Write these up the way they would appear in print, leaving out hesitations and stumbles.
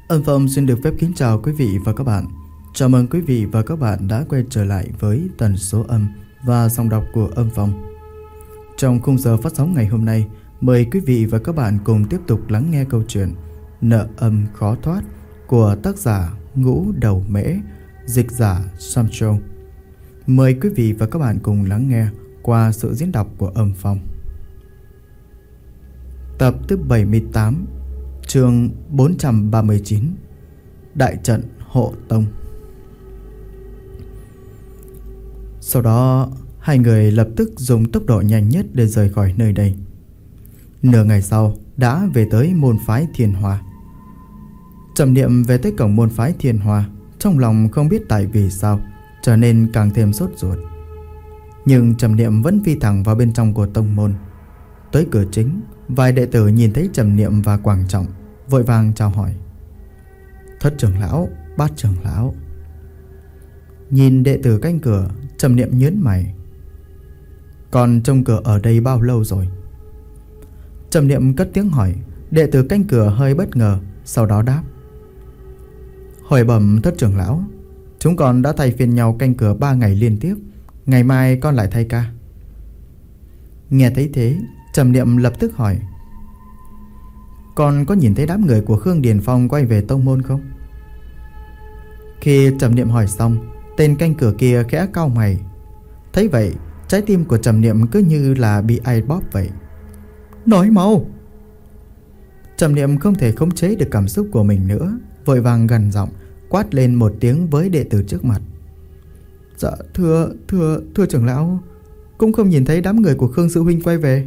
Âm Phong xin được phép kính chào quý vị và các bạn. Chào mừng quý vị và các bạn đã quay trở lại với tần số âm và giọng đọc của Âm Phong. Trong khung giờ phát sóng ngày hôm nay, mời quý vị và các bạn cùng tiếp tục lắng nghe câu chuyện Nợ âm khó thoát của tác giả Ngũ Đầu Mễ, dịch giả Samcho. Mời quý vị và các bạn cùng lắng nghe qua sự diễn đọc của Âm Phong. Tập thứ 78, chương 439, Đại trận hộ tông. Sau đó, hai người lập tức dùng tốc độ nhanh nhất để rời khỏi nơi đây. Nửa ngày sau, đã về tới môn phái Thiên Hoa. Trầm Niệm về tới cổng môn phái Thiên Hoa, trong lòng không biết tại vì sao trở nên càng thêm sốt ruột. Nhưng Trầm Niệm vẫn phi thẳng vào bên trong của tông môn. Tới cửa chính, vài đệ tử nhìn thấy Trầm Niệm và Quảng Trọng, vội vàng chào hỏi. Thất trưởng lão, bát trưởng lão. Nhìn đệ tử canh cửa, Trầm Niệm nhớn mày. Còn trông cửa ở đây bao lâu rồi? Trầm Niệm cất tiếng hỏi. Đệ tử canh cửa hơi bất ngờ, sau đó đáp. Hồi bẩm thất trưởng lão, chúng con đã thay phiên nhau canh cửa 3 ngày liên tiếp. Ngày mai con lại thay ca. Nghe thấy thế, Trầm Niệm lập tức hỏi. Con có nhìn thấy đám người của Khương Điền Phong quay về tông môn không? Khi Trầm Niệm hỏi xong, tên canh cửa kia khẽ cau mày. Thấy vậy, trái tim của Trầm Niệm cứ như là bị ai bóp vậy. Nói mau! Trầm Niệm không thể khống chế được cảm xúc của mình nữa, vội vàng gằn giọng quát lên một tiếng với đệ tử trước mặt. Dạ thưa trưởng lão, cũng không nhìn thấy đám người của Khương sư huynh quay về.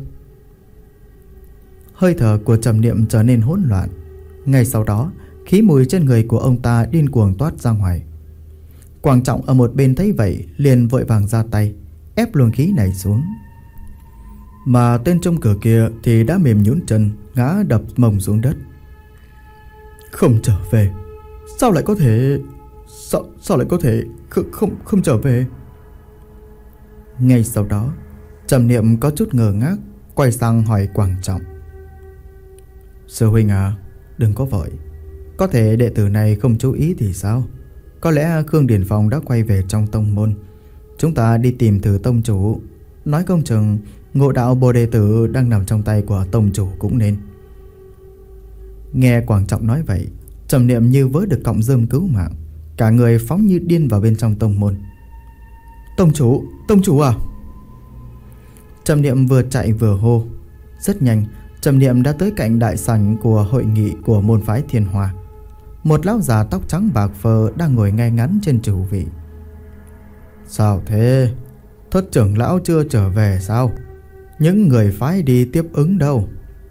Hơi thở của Trầm Niệm trở nên hỗn loạn. Ngay sau đó, khí mùi trên người của ông ta điên cuồng toát ra ngoài. Quảng Trọng ở một bên thấy vậy, liền vội vàng ra tay ép luồng khí này xuống. Mà tên trong cửa kia thì đã mềm nhũn chân, ngã đập mông xuống đất. Không trở về? Sao lại có thể? Sao lại có thể không trở về? Ngay sau đó, Trầm Niệm có chút ngờ ngác, quay sang hỏi Quảng Trọng. Sư huynh à, đừng có vội. Có thể đệ tử này không chú ý thì sao? Có lẽ Khương Điền Phong đã quay về trong tông môn. Chúng ta đi tìm thử tông chủ. Nói không chừng ngộ đạo bồ đề tử đang nằm trong tay của tông chủ cũng nên. Nghe Quảng Trọng nói vậy, Trầm Niệm như vớ được cọng rơm cứu mạng, cả người phóng như điên vào bên trong tông môn. Tông chủ à? Trầm Niệm vừa chạy vừa hô. Rất nhanh, Trầm Niệm đã tới cạnh đại sảnh của hội nghị của môn phái Thiên Hoa. Một lão già tóc trắng bạc phơ đang ngồi ngay ngắn trên chủ vị. Sao thế? Thất trưởng lão chưa trở về sao? Những người phái đi tiếp ứng đâu?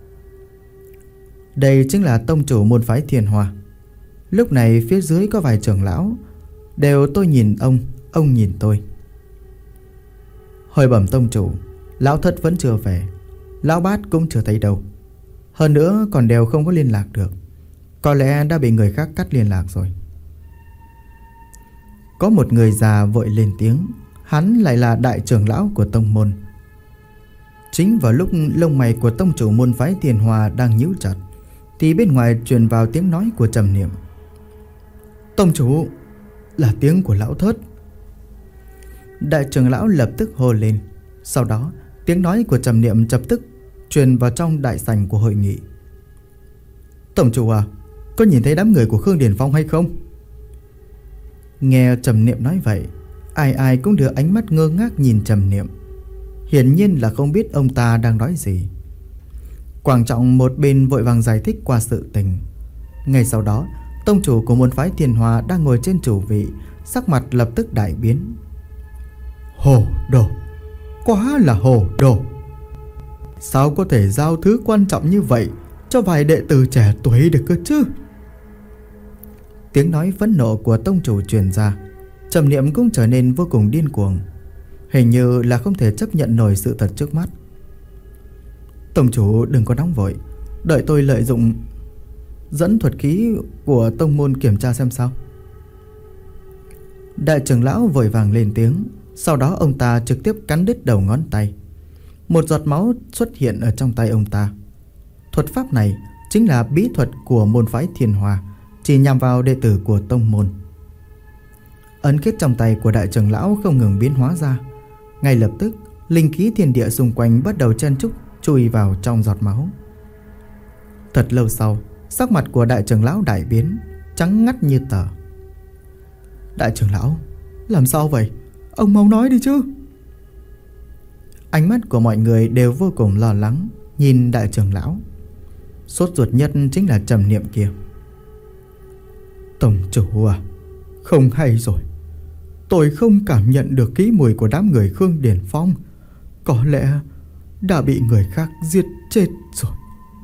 Đây chính là tông chủ môn phái Thiên Hoa. Lúc này phía dưới có vài trưởng lão, đều tôi nhìn ông nhìn tôi. Hồi bẩm tông chủ, lão thất vẫn chưa về, lão bát cũng chưa thấy đâu. Hơn nữa còn đều không có liên lạc được. Có lẽ đã bị người khác cắt liên lạc rồi. Có một người già vội lên tiếng. Hắn lại là đại trưởng lão của tông môn. Chính vào lúc lông mày của tông chủ môn phái Thiên Hoa đang nhíu chặt, thì bên ngoài truyền vào tiếng nói của Trầm Niệm. Tông chủ, là tiếng của lão thất. Đại trưởng lão lập tức hô lên. Sau đó tiếng nói của Trầm Niệm lập tức truyền vào trong đại sảnh của hội nghị. Tổng chủ à, có nhìn thấy đám người của Khương Điền Phong hay không? Nghe Trầm Niệm nói vậy, ai cũng đưa ánh mắt ngơ ngác nhìn Trầm Niệm. Hiển nhiên là không biết ông ta đang nói gì. Quảng Trọng một bên vội vàng giải thích qua sự tình. Ngay sau đó, tông chủ của môn phái Thiên Hoa đang ngồi trên chủ vị, sắc mặt lập tức đại biến. Hồ đồ, quá là hồ đồ. Sao có thể giao thứ quan trọng như vậy cho vài đệ tử trẻ tuổi được cơ chứ? Tiếng nói phẫn nộ của tông chủ truyền ra. Trầm Niệm cũng trở nên vô cùng điên cuồng. Hình như là không thể chấp nhận nổi sự thật trước mắt. Tông chủ đừng có nóng vội, đợi tôi lợi dụng dẫn thuật khí của tông môn kiểm tra xem sao. Đại trưởng lão vội vàng lên tiếng. Sau đó ông ta trực tiếp cắn đứt đầu ngón tay. Một giọt máu xuất hiện ở trong tay ông ta. Thuật pháp này chính là bí thuật của môn phái Thiên Hoa, chỉ nhằm vào đệ tử của tông môn. Ấn kết trong tay của đại trưởng lão không ngừng biến hóa ra. Ngay lập tức, linh khí thiên địa xung quanh bắt đầu chen chúc chui vào trong giọt máu. Thật lâu sau, sắc mặt của đại trưởng lão đại biến, trắng ngắt như tờ. Đại trưởng lão, làm sao vậy? Ông mau nói đi chứ. Ánh mắt của mọi người đều vô cùng lo lắng nhìn đại trưởng lão. Sốt ruột nhất chính là Trầm Niệm kia. Tổng chủ à, không hay rồi. Tôi không cảm nhận được khí mùi của đám người Khương Điển Phong. Có lẽ đã bị người khác giết chết rồi.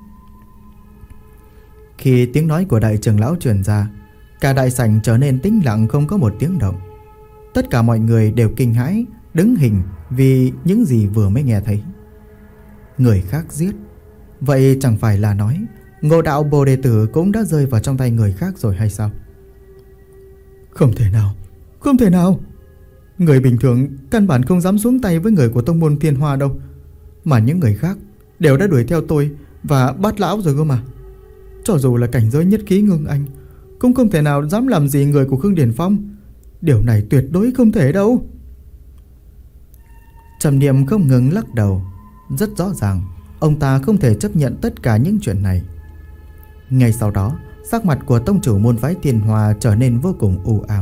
Khi tiếng nói của đại trưởng lão truyền ra, cả đại sảnh trở nên tĩnh lặng, không có một tiếng động. Tất cả mọi người đều kinh hãi đứng hình vì những gì vừa mới nghe thấy. Người khác giết, vậy chẳng phải là nói Ngộ Đạo Bồ Đề Tử cũng đã rơi vào trong tay người khác rồi hay sao? Không thể nào, không thể nào. Người bình thường căn bản không dám xuống tay với người của tông môn Thiên Hoa đâu. Mà những người khác đều đã đuổi theo tôi và bắt lão rồi cơ mà. Cho dù là cảnh giới nhất khí ngưng anh, cũng không thể nào dám làm gì người của Khương Điển Phong. Điều này tuyệt đối không thể đâu. Trầm Niệm không ngừng lắc đầu. Rất rõ ràng ông ta không thể chấp nhận tất cả những chuyện này. Ngay sau đó, sắc mặt của tông chủ môn phái Thiên Hoa trở nên vô cùng u ám.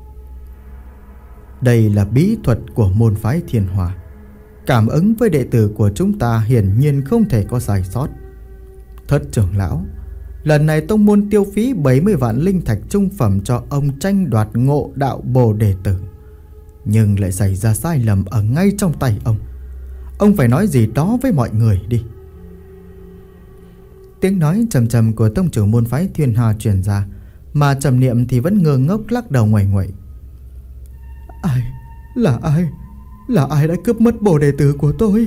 Đây là bí thuật của môn phái Thiên Hoa. Cảm ứng với đệ tử của chúng ta hiển nhiên không thể có sai sót. Thất trưởng lão, lần này tông môn tiêu phí 70 vạn linh thạch trung phẩm cho ông tranh đoạt Ngộ Đạo Bồ Đề Tử, nhưng lại xảy ra sai lầm ở ngay trong tay ông. Ông phải nói gì đó với mọi người đi. Tiếng nói trầm trầm của tông chủ môn phái Thiên Hoa truyền ra, mà Trầm Niệm thì vẫn ngơ ngốc lắc đầu nguậy nguậy. Ai? Là ai? Là ai đã cướp mất Bồ Đề Tử của tôi?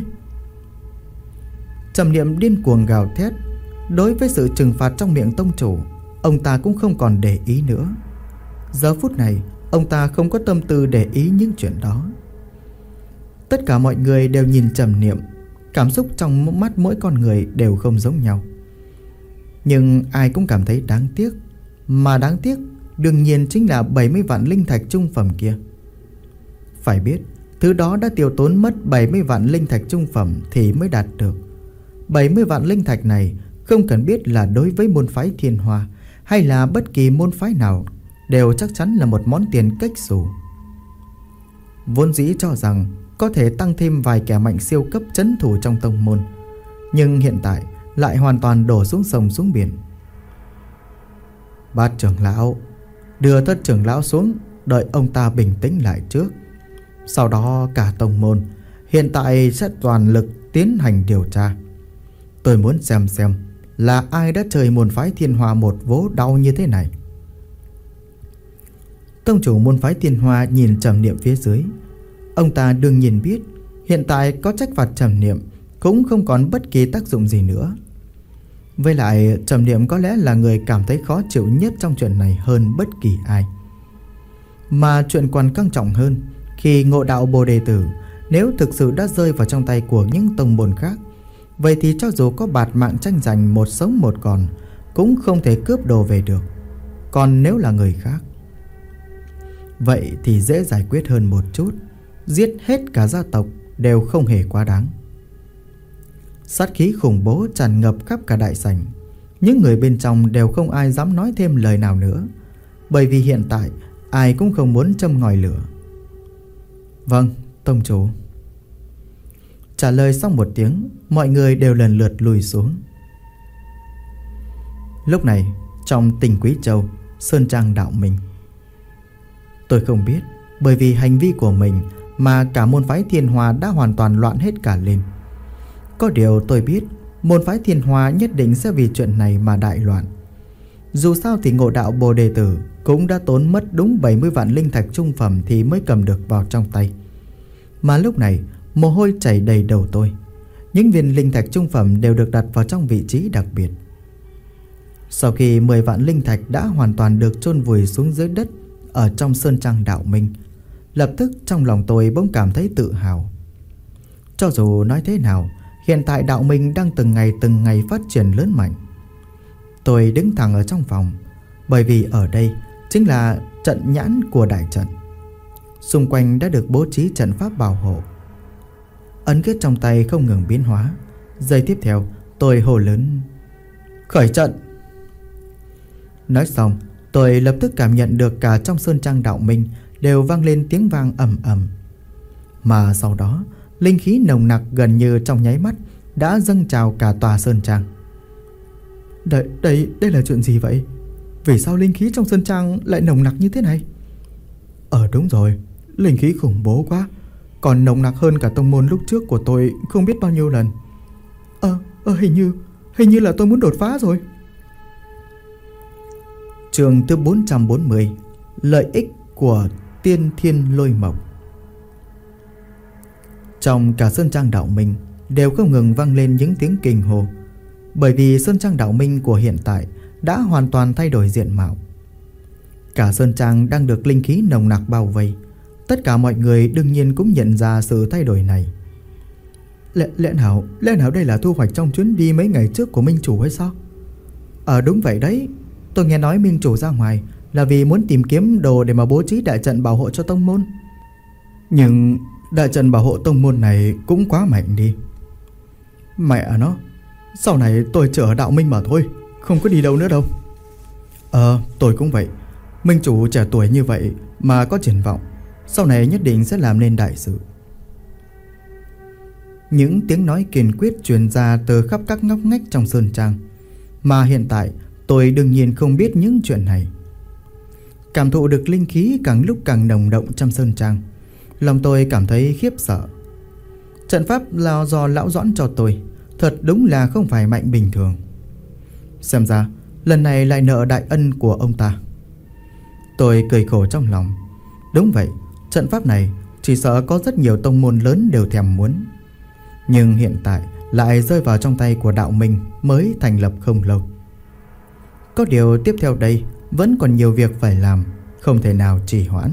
Trầm Niệm điên cuồng gào thét. Đối với sự trừng phạt trong miệng tông chủ, ông ta cũng không còn để ý nữa. Giờ phút này, ông ta không có tâm tư để ý những chuyện đó. Tất cả mọi người đều nhìn Trầm Niệm. Cảm xúc trong mắt mỗi con người đều không giống nhau. Nhưng ai cũng cảm thấy đáng tiếc. Mà đáng tiếc đương nhiên chính là 70 vạn linh thạch trung phẩm kia. Phải biết, thứ đó đã tiêu tốn mất 70 vạn linh thạch trung phẩm thì mới đạt được. 70 vạn linh thạch này không cần biết là đối với môn phái Thiên Hoa hay là bất kỳ môn phái nào, đều chắc chắn là một món tiền cách xù. Vốn dĩ cho rằng có thể tăng thêm vài kẻ mạnh siêu cấp trấn thủ trong tông môn, nhưng hiện tại lại hoàn toàn đổ xuống sông xuống biển. Bát trưởng lão, đưa thất trưởng lão xuống, đợi ông ta bình tĩnh lại trước. Sau đó cả tông môn hiện tại sẽ toàn lực tiến hành điều tra. Tôi muốn xem là ai đã chơi môn phái Thiên Hoa một vố đau như thế này. Tông chủ môn phái Thiên Hoa nhìn Trầm Niệm phía dưới. Ông ta đương nhiên biết hiện tại có trách phạt Trầm Niệm cũng không còn bất kỳ tác dụng gì nữa. Với lại Trầm Niệm có lẽ là người cảm thấy khó chịu nhất trong chuyện này hơn bất kỳ ai. Mà chuyện còn quan trọng hơn, khi Ngộ Đạo Bồ Đề Tử nếu thực sự đã rơi vào trong tay của những tông môn khác, vậy thì cho dù có bạt mạng tranh giành một sống một còn cũng không thể cướp đồ về được. Còn nếu là người khác, vậy thì dễ giải quyết hơn một chút. Giết hết cả gia tộc đều không hề quá đáng. Sát khí khủng bố tràn ngập khắp cả đại sảnh. Những người bên trong đều không ai dám nói thêm lời nào nữa, bởi vì hiện tại ai cũng không muốn châm ngòi lửa. Vâng, tông chủ. Trả lời xong một tiếng, mọi người đều lần lượt lùi xuống. Lúc này, trong Tinh Quý Châu, Sơn Trang Đạo Minh, tôi không biết bởi vì hành vi của mình mà cả môn phái Thiên Hoa đã hoàn toàn loạn hết cả lên. Có điều tôi biết môn phái Thiên Hoa nhất định sẽ vì chuyện này mà đại loạn. Dù sao thì Ngộ Đạo Bồ Đề Tử cũng đã tốn mất đúng 70 vạn linh thạch trung phẩm thì mới cầm được vào trong tay. Mà lúc này mồ hôi chảy đầy đầu tôi. Những viên linh thạch trung phẩm đều được đặt vào trong vị trí đặc biệt. Sau khi 10 vạn linh thạch đã hoàn toàn được chôn vùi xuống dưới đất ở trong Sơn Trang Đạo Minh, lập tức trong lòng tôi bỗng cảm thấy tự hào. Cho dù nói thế nào, hiện tại Đạo Minh đang từng ngày phát triển lớn mạnh. Tôi đứng thẳng ở trong phòng, bởi vì ở đây chính là trận nhãn của đại trận. Xung quanh đã được bố trí trận pháp bảo hộ. Ấn quyết trong tay không ngừng biến hóa. Giây tiếp theo tôi hô lớn: khởi trận! Nói xong, tôi lập tức cảm nhận được cả trong sơn trang đạo minh đều vang lên tiếng vang ầm ầm. Mà sau đó, linh khí nồng nặc gần như trong nháy mắt đã dâng trào cả tòa sơn trang. Đây là chuyện gì vậy? Vì sao linh khí trong sơn trang lại nồng nặc như thế này? Đúng rồi, linh khí khủng bố quá, còn nồng nặc hơn cả tông môn lúc trước của tôi không biết bao nhiêu lần. Hình như là tôi muốn đột phá rồi. Chương thứ 440: lợi ích của tiên thiên lôi mộc. Trong cả sơn trang đạo minh đều không ngừng vang lên những tiếng kinh hô, bởi vì sơn trang đạo minh của hiện tại đã hoàn toàn thay đổi diện mạo. Cả sơn trang đang được linh khí nồng nặc bao vây. Tất cả mọi người đương nhiên cũng nhận ra sự thay đổi này. Lẽ nào đây là thu hoạch trong chuyến đi mấy ngày trước của minh chủ hay sao? Đúng vậy đấy. Tôi nghe nói minh chủ ra ngoài là vì muốn tìm kiếm đồ để mà bố trí đại trận bảo hộ cho tông môn. Nhưng đại trận bảo hộ tông môn này cũng quá mạnh đi. Mẹ nó, sau này tôi chỉ ở đạo minh mà thôi, không có đi đâu nữa đâu. Tôi cũng vậy. Minh chủ trẻ tuổi như vậy mà có triển vọng, sau này nhất định sẽ làm nên đại sự. Những tiếng nói kiên quyết truyền ra từ khắp các ngóc ngách trong sơn trang, mà hiện tại tôi đương nhiên không biết những chuyện này. Cảm thụ được linh khí càng lúc càng nồng đậm trong sơn trang, lòng tôi cảm thấy khiếp sợ. Trận pháp là do lão Doãn cho tôi, thật đúng là không phải mạnh bình thường. Xem ra lần này lại nợ đại ân của ông ta. Tôi cười khổ trong lòng. Đúng vậy, trận pháp này chỉ sợ có rất nhiều tông môn lớn đều thèm muốn, nhưng hiện tại lại rơi vào trong tay của đạo minh mới thành lập không lâu. Có điều tiếp theo đây vẫn còn nhiều việc phải làm, không thể nào trì hoãn.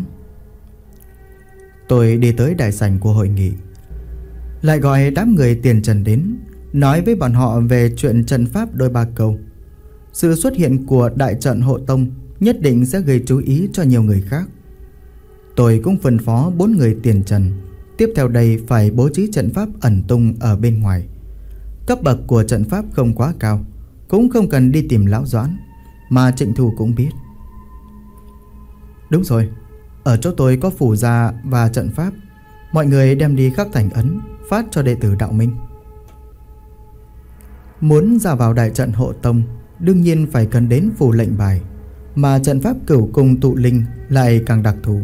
Tôi đi tới đại sảnh của hội nghị, lại gọi đám người tiền trần đến, nói với bọn họ về chuyện trận pháp đôi ba câu. Sự xuất hiện của đại trận hộ tông nhất định sẽ gây chú ý cho nhiều người khác. Tôi cũng phân phó 4 người tiền trần tiếp theo đây phải bố trí trận pháp ẩn tung ở bên ngoài. Cấp bậc của trận pháp không quá cao, cũng không cần đi tìm lão Doãn, mà Trịnh Thu cũng biết. Đúng rồi, ở chỗ tôi có phù gia và trận pháp, mọi người đem đi khắc thành ấn, phát cho đệ tử đạo minh. Muốn ra vào đại trận hộ tông, đương nhiên phải cần đến phù lệnh bài, mà trận pháp cửu cung tụ linh lại càng đặc thù.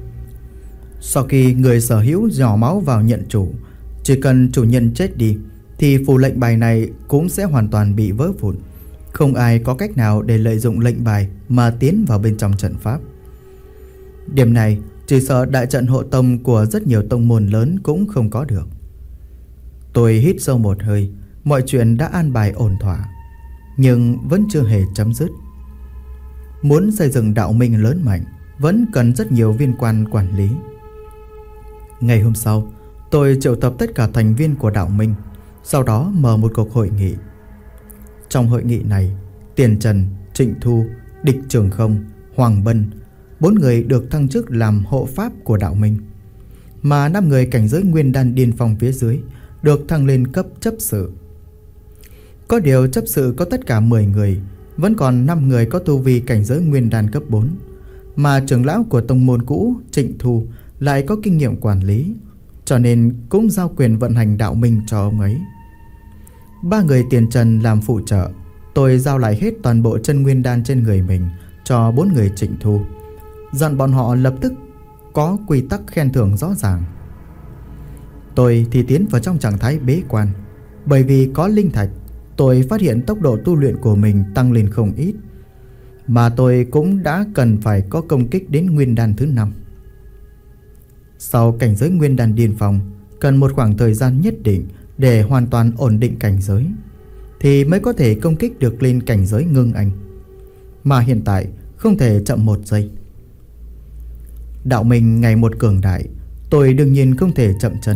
Sau khi người sở hữu nhỏ máu vào nhận chủ, chỉ cần chủ nhân chết đi thì phù lệnh bài này cũng sẽ hoàn toàn bị vỡ vụn. Không ai có cách nào để lợi dụng lệnh bài mà tiến vào bên trong trận pháp. Điểm này chỉ sợ đại trận hộ tông của rất nhiều tông môn lớn cũng không có được. Tôi hít sâu một hơi. Mọi chuyện đã an bài ổn thỏa, nhưng vẫn chưa hề chấm dứt. Muốn xây dựng đạo minh lớn mạnh vẫn cần rất nhiều viên quan quản lý. Ngày hôm sau, tôi triệu tập tất cả thành viên của đạo minh, sau đó mở một cuộc hội nghị. Trong hội nghị này, Tiền Trần, Trịnh Thu, Địch Trường Không, Hoàng Bân, 4 người được thăng chức làm hộ pháp của đạo minh, mà 5 người cảnh giới nguyên đan điên phong phía dưới được thăng lên cấp chấp sự. Có điều chấp sự có tất cả 10 người, vẫn còn 5 người có tu vi cảnh giới nguyên đan cấp 4, mà trưởng lão của tông môn cũ Trịnh Thu lại có kinh nghiệm quản lý, cho nên cũng giao quyền vận hành đạo minh cho ông ấy. 3 người Tiền Trần làm phụ trợ, tôi giao lại hết toàn bộ chân nguyên đan trên người mình cho 4 người Trịnh Thu, dặn bọn họ lập tức có quy tắc khen thưởng rõ ràng. Tôi thì tiến vào trong trạng thái bế quan, bởi vì có linh thạch, tôi phát hiện tốc độ tu luyện của mình tăng lên không ít, mà tôi cũng đã cần phải có công kích đến nguyên đan thứ 5. Sau cảnh giới nguyên đan điên phong, cần một khoảng thời gian nhất định để hoàn toàn ổn định cảnh giới, thì mới có thể công kích được lên cảnh giới ngưng anh. Mà hiện tại không thể chậm một giây. Đạo minh ngày một cường đại, tôi đương nhiên không thể chậm chân.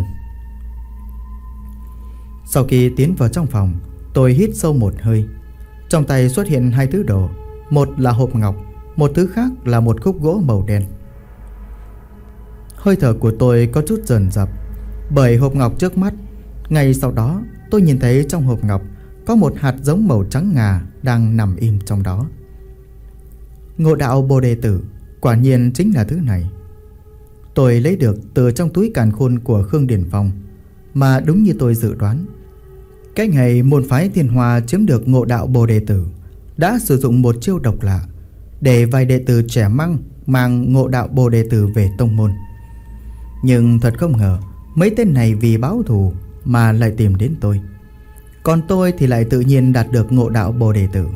Sau khi tiến vào trong phòng, tôi hít sâu một hơi. Trong tay xuất hiện 2 thứ đồ, Một là hộp ngọc, một thứ khác là một khúc gỗ màu đen. Hơi thở của tôi có chút dồn dập bởi hộp ngọc trước mắt. Ngay sau đó tôi nhìn thấy trong hộp ngọc có một hạt giống màu trắng ngà đang nằm im trong đó. Ngộ đạo Bồ Đề Tử quả nhiên chính là thứ này. Tôi lấy được từ trong túi càn khôn của Khương Điển Phong. Mà đúng như tôi dự đoán, cái ngày môn phái Thiên Hoa chiếm được ngộ đạo Bồ Đề Tử đã sử dụng một chiêu độc lạ để vài đệ tử trẻ măng mang ngộ đạo Bồ Đề Tử về tông môn. Nhưng thật không ngờ mấy tên này vì báo thù mà lại tìm đến tôi. Còn tôi thì lại tự nhiên đạt được ngộ đạo Bồ Đề Tử.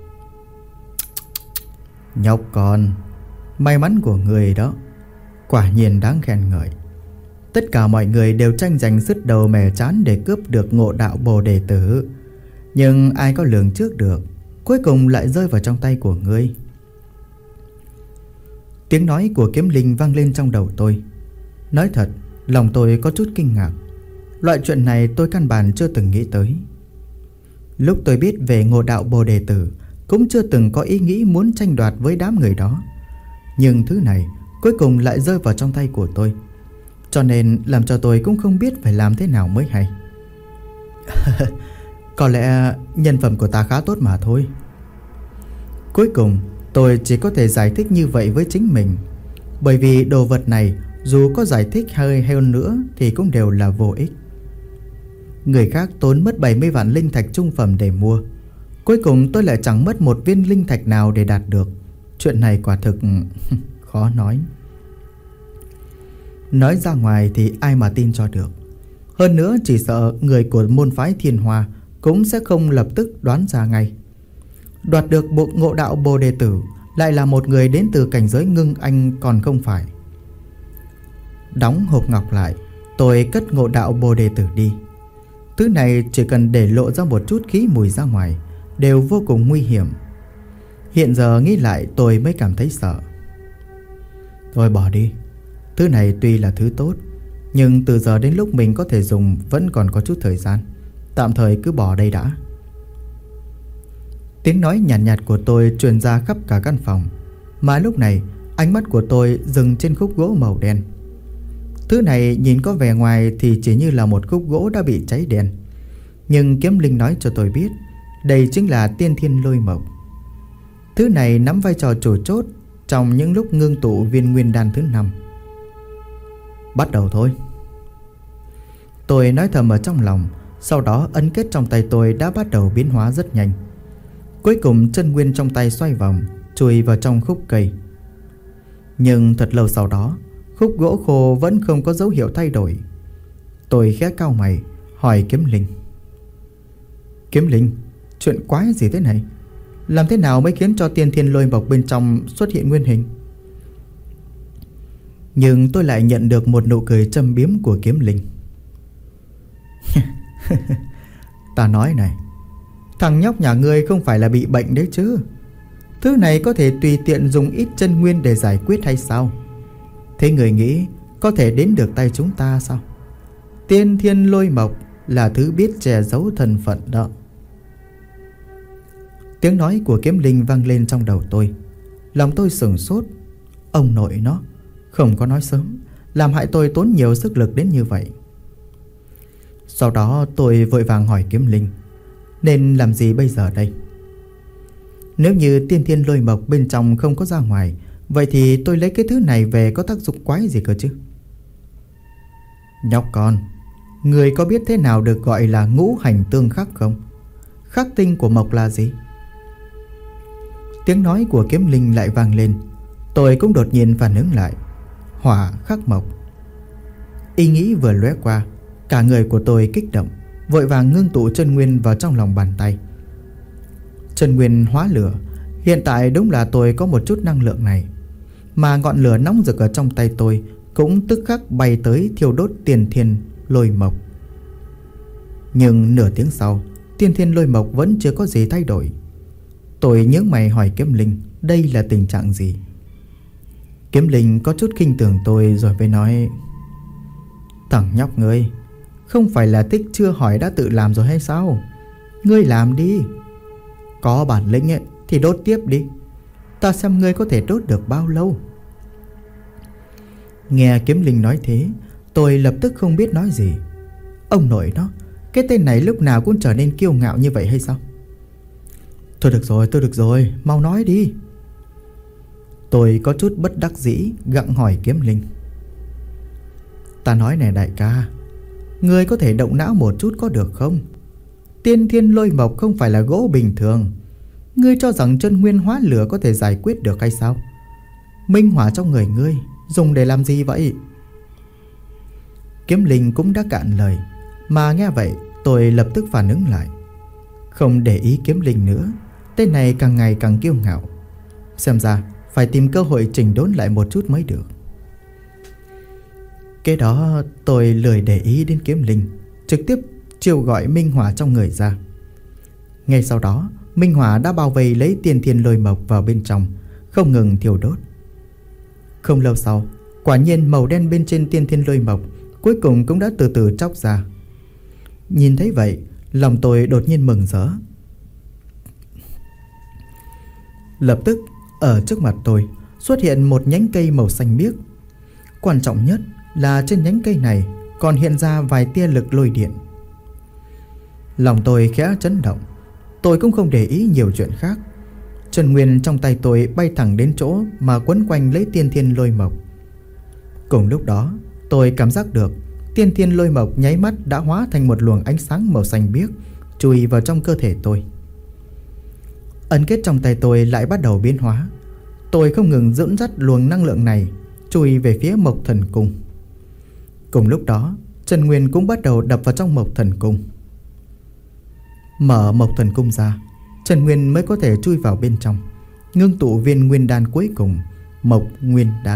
Nhóc con, may mắn của người đó quả nhiên đáng khen ngợi. Tất cả mọi người đều tranh giành sứt đầu mẻ trán để cướp được ngộ đạo Bồ Đề Tử. Nhưng ai có lường trước được, cuối cùng lại rơi vào trong tay của ngươi. Tiếng nói của Kiếm Linh vang lên trong đầu tôi. Nói thật, lòng tôi có chút kinh ngạc. Loại chuyện này tôi căn bản chưa từng nghĩ tới. Lúc tôi biết về ngộ đạo Bồ Đề Tử cũng chưa từng có ý nghĩ muốn tranh đoạt với đám người đó. Nhưng thứ này cuối cùng lại rơi vào trong tay của tôi, cho nên làm cho tôi cũng không biết phải làm thế nào mới hay. Có lẽ nhân phẩm của ta khá tốt mà thôi. Cuối cùng tôi chỉ có thể giải thích như vậy với chính mình. Bởi vì đồ vật này dù có giải thích hơi hơn nữa thì cũng đều là vô ích. Người khác tốn mất 70 vạn linh thạch trung phẩm để mua, cuối cùng tôi lại chẳng mất một viên linh thạch nào để đạt được. Chuyện này quả thực khó nói. Nói ra ngoài thì ai mà tin cho được. Hơn nữa chỉ sợ người của môn phái Thiên Hoa cũng sẽ không lập tức đoán ra ngay. Đoạt được bộ ngộ đạo Bồ Đề Tử lại là một người đến từ cảnh giới ngưng anh còn không phải. Đóng hộp ngọc lại, tôi cất ngộ đạo Bồ Đề Tử đi. Thứ này chỉ cần để lộ ra một chút khí mùi ra ngoài đều vô cùng nguy hiểm. Hiện giờ nghĩ lại tôi mới cảm thấy sợ. Thôi bỏ đi. Thứ này tuy là thứ tốt, nhưng từ giờ đến lúc mình có thể dùng vẫn còn có chút thời gian. Tạm thời cứ bỏ đây đã. Tiếng nói nhàn nhạt của tôi truyền ra khắp cả căn phòng. Mà lúc này ánh mắt của tôi dừng trên khúc gỗ màu đen. Thứ này nhìn có vẻ ngoài thì chỉ như là một khúc gỗ đã bị cháy đen. Nhưng Kiếm Linh nói cho tôi biết đây chính là Tiên Thiên Lôi Mộc. Thứ này nắm vai trò chủ chốt trong những lúc ngưng tụ viên nguyên đan thứ 5. Bắt đầu thôi. Tôi nói thầm ở trong lòng. Sau đó ấn kết trong tay tôi đã bắt đầu biến hóa rất nhanh. Cuối cùng chân nguyên trong tay xoay vòng, chui vào trong khúc cây. Nhưng thật lâu sau đó, khúc gỗ khô vẫn không có dấu hiệu thay đổi. Tôi khẽ cau mày hỏi Kiếm Linh. Kiếm Linh, chuyện quái gì thế này? Làm thế nào mới khiến cho Tiên Thiên Lôi Mộc bên trong xuất hiện nguyên hình? Nhưng tôi lại nhận được một nụ cười châm biếm của Kiếm Linh. Ta nói này, thằng nhóc nhà ngươi không phải là bị bệnh đấy chứ? Thứ này có thể tùy tiện dùng ít chân nguyên để giải quyết hay sao? Thế người nghĩ có thể đến được tay chúng ta sao? Tiên Thiên Lôi Mộc là thứ biết che giấu thân phận đó. Tiếng nói của Kiếm Linh vang lên trong đầu tôi. Lòng tôi sửng sốt. Ông nội nó không có nói sớm, làm hại tôi tốn nhiều sức lực đến như vậy. Sau đó tôi vội vàng hỏi Kiếm Linh nên làm gì bây giờ đây? Nếu như Tiên Thiên Lôi Mộc bên trong không có ra ngoài, vậy thì tôi lấy cái thứ này về có tác dụng quái gì cơ chứ? Nhóc con, người có biết thế nào được gọi là ngũ hành tương khắc không? Khắc tinh của mộc là gì? Tiếng nói của Kiếm Linh lại vang lên. Tôi cũng đột nhiên phản ứng lại. Hỏa khắc mộc. Ý nghĩ vừa lóe qua, cả người của tôi kích động, vội vàng ngưng tụ chân nguyên vào trong lòng bàn tay. Chân nguyên hóa lửa. Hiện tại đúng là tôi có một chút năng lượng này. Mà ngọn lửa nóng rực ở trong tay tôi cũng tức khắc bay tới thiêu đốt Tiên Thiên Lôi Mộc. Nhưng nửa tiếng sau, Tiên Thiên Lôi Mộc vẫn chưa có gì thay đổi. Tôi nhướng mày hỏi Kiếm Linh đây là tình trạng gì. Kiếm Linh có chút khinh thường tôi rồi mới nói: Thằng nhóc ngươi, không phải là tích chưa hỏi đã tự làm rồi hay sao? Ngươi làm đi. Có bản lĩnh ấy, thì đốt tiếp đi. Ta xem ngươi có thể đốt được bao lâu. Nghe Kiếm Linh nói thế, tôi lập tức không biết nói gì. Ông nội nó, cái tên này lúc nào cũng trở nên kiêu ngạo như vậy hay sao? Thôi được rồi, mau nói đi. Tôi có chút bất đắc dĩ gặng hỏi Kiếm Linh. Ta nói này đại ca, ngươi có thể động não một chút có được không? Tiên thiên lôi mộc không phải là gỗ bình thường. Ngươi cho rằng chân nguyên hóa lửa có thể giải quyết được hay sao? Minh hỏa trong người ngươi dùng để làm gì vậy? Kiếm Linh cũng đã cạn lời, mà nghe vậy tôi lập tức phản ứng lại. Không để ý Kiếm Linh nữa, tên này càng ngày càng kiêu ngạo. Xem ra phải tìm cơ hội chỉnh đốn lại một chút mới được. Cái đó tôi lười để ý đến Kiếm Linh, trực tiếp triệu gọi minh hỏa trong người ra. Ngay sau đó, minh hỏa đã bao vây lấy tiên thiên lôi mộc vào bên trong, không ngừng thiêu đốt. Không lâu sau, quả nhiên màu đen bên trên tiên thiên lôi mộc cuối cùng cũng đã từ từ tróc ra. Nhìn thấy vậy, lòng tôi đột nhiên mừng rỡ. Lập tức ở trước mặt tôi xuất hiện một nhánh cây màu xanh biếc. Quan trọng nhất là trên nhánh cây này còn hiện ra vài tia lực lôi điện. Lòng tôi khẽ chấn động. Tôi cũng không để ý nhiều chuyện khác. Chân nguyên trong tay tôi bay thẳng đến chỗ mà quấn quanh lấy tiên thiên lôi mộc. Cùng lúc đó, tôi cảm giác được tiên thiên lôi mộc nháy mắt đã hóa thành một luồng ánh sáng màu xanh biếc chui vào trong cơ thể tôi. Ấn kết trong tay tôi lại bắt đầu biến hóa. Tôi không ngừng dẫn dắt luồng năng lượng này chui về phía Mộc Thần Cung. Cùng lúc đó, chân nguyên cũng bắt đầu đập vào trong Mộc Thần Cung. Mở Mộc Thần Cung ra, chân nguyên mới có thể chui vào bên trong, ngưng tụ viên nguyên đan cuối cùng, Mộc Nguyên Đan.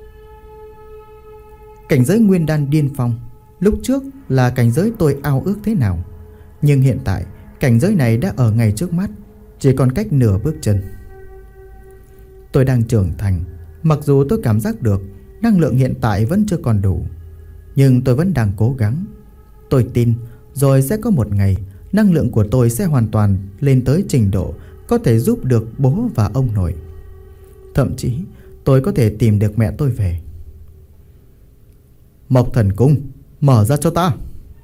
Cảnh giới nguyên đan điên phong lúc trước là cảnh giới tôi ao ước thế nào, nhưng hiện tại cảnh giới này đã ở ngay trước mắt, chỉ còn cách nửa bước chân. Tôi đang trưởng thành. Mặc dù tôi cảm giác được năng lượng hiện tại vẫn chưa còn đủ, nhưng tôi vẫn đang cố gắng. Tôi tin rồi sẽ có một ngày năng lượng của tôi sẽ hoàn toàn lên tới trình độ có thể giúp được bố và ông nội. Thậm chí tôi có thể tìm được mẹ tôi về. Mộc Thần Cung, mở ra cho ta.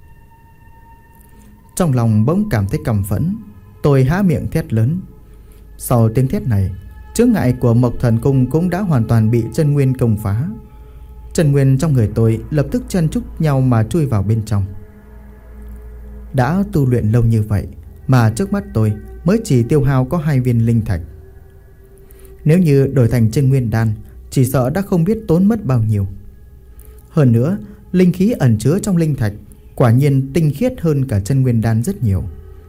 Trong lòng bỗng cảm thấy căm phẫn. Tôi há miệng thét lớn. Sau tiếng thét này, chướng ngại của Mộc Thần Cung cũng đã hoàn toàn bị chân nguyên công phá. Chân nguyên trong người tôi lập tức chen chúc nhau mà chui vào bên trong. Đã tu luyện lâu như vậy mà trước mắt tôi mới chỉ tiêu hao có 2 viên linh thạch. Nếu như đổi thành chân nguyên đan, chỉ sợ đã không biết tốn mất bao nhiêu. Hơn nữa, linh khí ẩn chứa trong linh thạch quả nhiên tinh khiết hơn cả chân nguyên đan rất nhiều.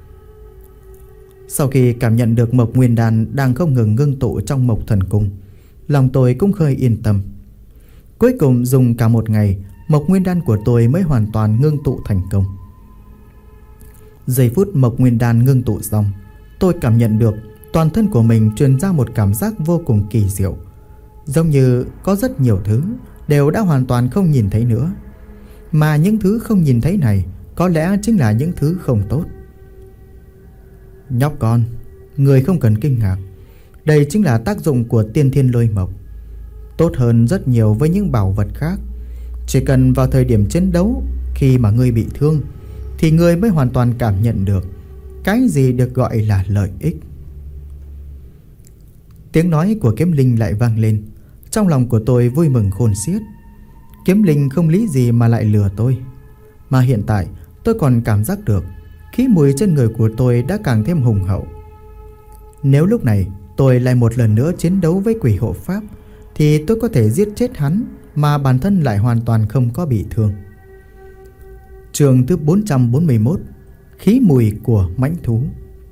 Sau khi cảm nhận được Mộc Nguyên Đan đang không ngừng ngưng tụ trong Mộc Thần Cung, lòng tôi cũng hơi yên tâm. Cuối cùng dùng cả một ngày, Mộc Nguyên Đan của tôi mới hoàn toàn ngưng tụ thành công. Giây phút Mộc Nguyên Đan ngưng tụ xong, tôi cảm nhận được toàn thân của mình truyền ra một cảm giác vô cùng kỳ diệu, giống như có rất nhiều thứ đều đã hoàn toàn không nhìn thấy nữa. Mà những thứ không nhìn thấy này có lẽ chính là những thứ không tốt. Nhóc con, người không cần kinh ngạc. Đây chính là tác dụng của tiên thiên lôi mộc, tốt hơn rất nhiều với những bảo vật khác. Chỉ cần vào thời điểm chiến đấu, khi mà ngươi bị thương, thì ngươi mới hoàn toàn cảm nhận được cái gì được gọi là lợi ích. Tiếng nói của Kiếm Linh lại vang lên. Trong lòng của tôi vui mừng khôn xiết. Kiếm Linh không lý gì mà lại lừa tôi. Mà hiện tại tôi còn cảm giác được khí mùi trên người của tôi đã càng thêm hùng hậu. Nếu lúc này tôi lại một lần nữa chiến đấu với quỷ hộ pháp, thì tôi có thể giết chết hắn mà bản thân lại hoàn toàn không có bị thương. Chương thứ 441: Khí mùi của mãnh thú.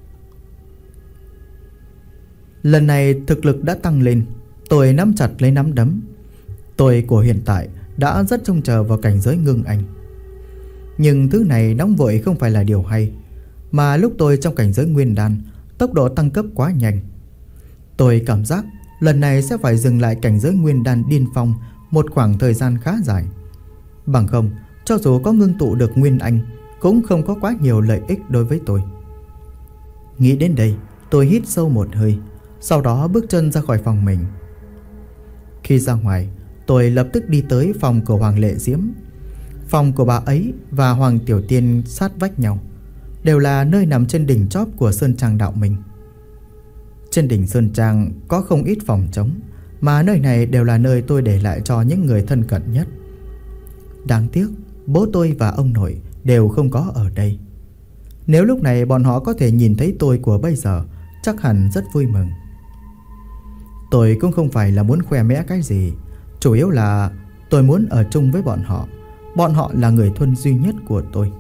Lần này thực lực đã tăng lên. Tôi nắm chặt lấy nắm đấm. Tôi của hiện tại đã rất trông chờ vào cảnh giới ngưng anh. Nhưng thứ này nóng vội không phải là điều hay. Mà lúc tôi trong cảnh giới nguyên đan, tốc độ tăng cấp quá nhanh. Tôi cảm giác lần này sẽ phải dừng lại cảnh giới nguyên đan điên phong một khoảng thời gian khá dài. Bằng không, cho dù có ngưng tụ được nguyên anh, cũng không có quá nhiều lợi ích đối với tôi. Nghĩ đến đây, tôi hít sâu một hơi. sau đó bước chân ra khỏi phòng mình. Khi ra ngoài, tôi lập tức đi tới phòng của Hoàng Lệ Diễm. Phòng của bà ấy và Hoàng Tiểu Tiên sát vách nhau, đều là nơi nằm trên đỉnh chóp của Sơn Trang Đạo Minh. Trên đỉnh Sơn Trang có không ít phòng trống, mà nơi này đều là nơi tôi để lại cho những người thân cận nhất. Đáng tiếc bố tôi và ông nội đều không có ở đây. Nếu lúc này bọn họ có thể nhìn thấy tôi của bây giờ, chắc hẳn rất vui mừng. Tôi cũng không phải là muốn khoe mẽ cái gì, chủ yếu là tôi muốn ở chung với bọn họ. Bọn họ là người thân duy nhất của tôi.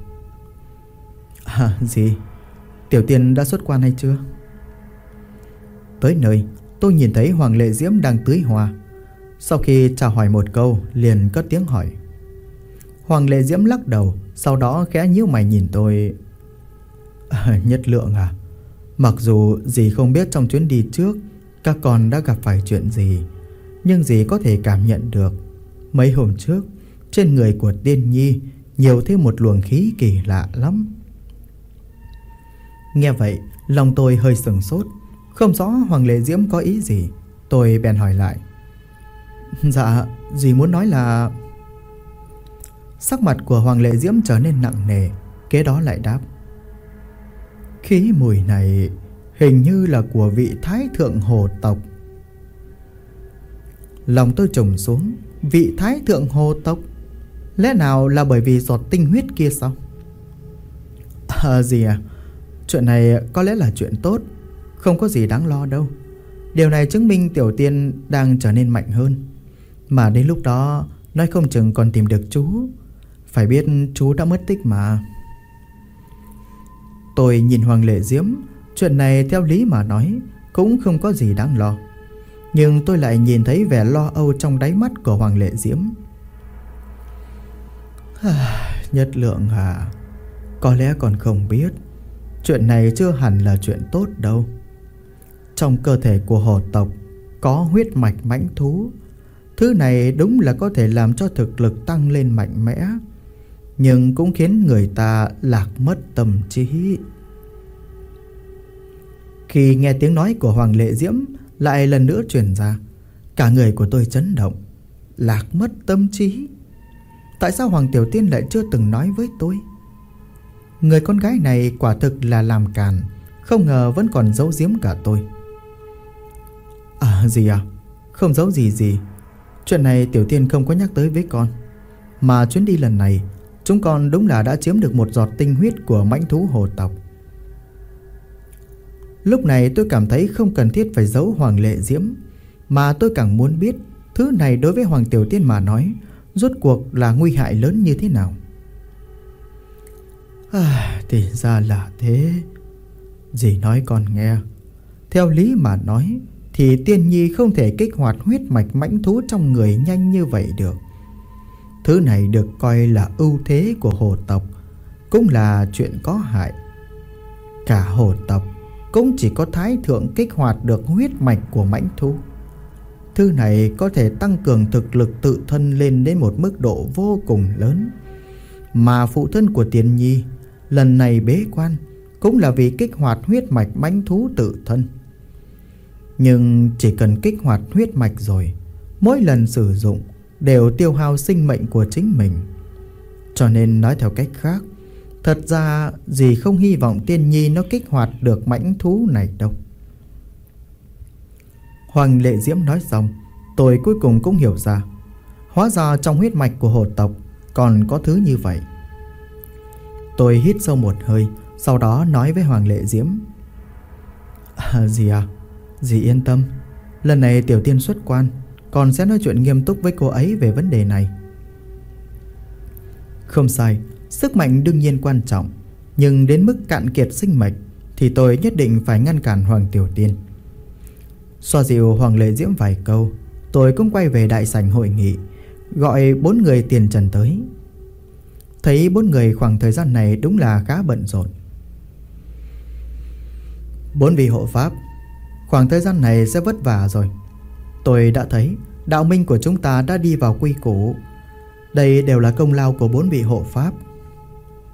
Gì? Tiểu Tiên đã xuất quan hay chưa? Tới nơi, tôi nhìn thấy Hoàng Lệ Diễm đang tưới hoa. Sau khi chào hỏi một câu, liền cất tiếng hỏi. Hoàng Lệ Diễm lắc đầu, sau đó khẽ nhíu mày nhìn tôi. Nhất Lượng à, mặc dù dì không biết trong chuyến đi trước các con đã gặp phải chuyện gì, nhưng dì có thể cảm nhận được mấy hôm trước trên người của Tiên Nhi nhiều thêm một luồng khí kỳ lạ lắm. Nghe vậy, lòng tôi hơi sửng sốt, không rõ Hoàng Lệ Diễm có ý gì. Tôi bèn hỏi lại. Dạ, dì muốn nói là... Sắc mặt của Hoàng Lệ Diễm trở nên nặng nề, kế đó lại đáp. Khí mùi này hình như là của vị Thái Thượng Hồ tộc. Lòng tôi trùng xuống. Vị Thái Thượng Hồ tộc? Lẽ nào là bởi vì giọt tinh huyết kia sao? Dì à, chuyện này có lẽ là chuyện tốt, không có gì đáng lo đâu. Điều này chứng minh Tiểu Tiên đang trở nên mạnh hơn, mà đến lúc đó nói không chừng còn tìm được chú. Phải biết chú đã mất tích mà. Tôi nhìn Hoàng Lệ Diễm. Chuyện này theo lý mà nói cũng không có gì đáng lo, nhưng tôi lại nhìn thấy vẻ lo âu trong đáy mắt của Hoàng Lệ Diễm. Nhất Lượng à, có lẽ còn không biết, chuyện này chưa hẳn là chuyện tốt đâu. Trong cơ thể của hồ tộc có huyết mạch mãnh thú. Thứ này đúng là có thể làm cho thực lực tăng lên mạnh mẽ, nhưng cũng khiến người ta lạc mất tâm trí. Khi nghe tiếng nói của Hoàng Lệ Diễm lại lần nữa truyền ra, cả người của tôi chấn động. Lạc mất tâm trí? Tại sao Hoàng Tiểu Tiên lại chưa từng nói với tôi? Người con gái này quả thực là làm càn, không ngờ vẫn còn giấu giếm cả tôi. Gì à? Không giấu gì. Chuyện này Tiểu Tiên không có nhắc tới với con. Mà chuyến đi lần này, chúng con đúng là đã chiếm được một giọt tinh huyết của mãnh thú hồ tộc. Lúc này tôi cảm thấy không cần thiết phải giấu Hoàng Lệ Diễm, mà tôi càng muốn biết thứ này đối với Hoàng Tiểu Tiên mà nói rốt cuộc là nguy hại lớn như thế nào. Thì ra là thế. Dì nói con nghe. Theo lý mà nói thì Tiên Nhi không thể kích hoạt huyết mạch mãnh thú trong người nhanh như vậy được. Thứ này được coi là ưu thế của hồ tộc, cũng là chuyện có hại. Cả hồ tộc cũng chỉ có Thái Thượng kích hoạt được huyết mạch của mãnh thú. Thứ này có thể tăng cường thực lực tự thân lên đến một mức độ vô cùng lớn. Mà phụ thân của Tiên Nhi lần này bế quan cũng là vì kích hoạt huyết mạch mãnh thú tự thân. Nhưng chỉ cần kích hoạt huyết mạch rồi, mỗi lần sử dụng đều tiêu hao sinh mệnh của chính mình. Cho nên nói theo cách khác, thật ra dì không hy vọng Tiên Nhi nó kích hoạt được mãnh thú này đâu. Hoàng Lệ Diễm nói xong, tôi cuối cùng cũng hiểu ra. Hóa ra trong huyết mạch của hồ tộc còn có thứ như vậy. Tôi hít sâu một hơi, sau đó nói với Hoàng Lệ Diễm. Dì à, dì yên tâm. Lần này Tiểu Tiên xuất quan, con sẽ nói chuyện nghiêm túc với cô ấy về vấn đề này. Không sai, sức mạnh đương nhiên quan trọng, nhưng đến mức cạn kiệt sinh mệnh thì tôi nhất định phải ngăn cản Hoàng Tiểu Tiên. Xoa dịu Hoàng Lệ Diễm vài câu, tôi cũng quay về đại sảnh hội nghị, gọi 4 người tiền trần tới. Thấy 4 người khoảng thời gian này đúng là khá bận rộn. 4 vị hộ pháp, khoảng thời gian này sẽ vất vả rồi. Tôi đã thấy đạo minh của chúng ta đã đi vào quy củ. Đây đều là công lao của 4 vị hộ pháp.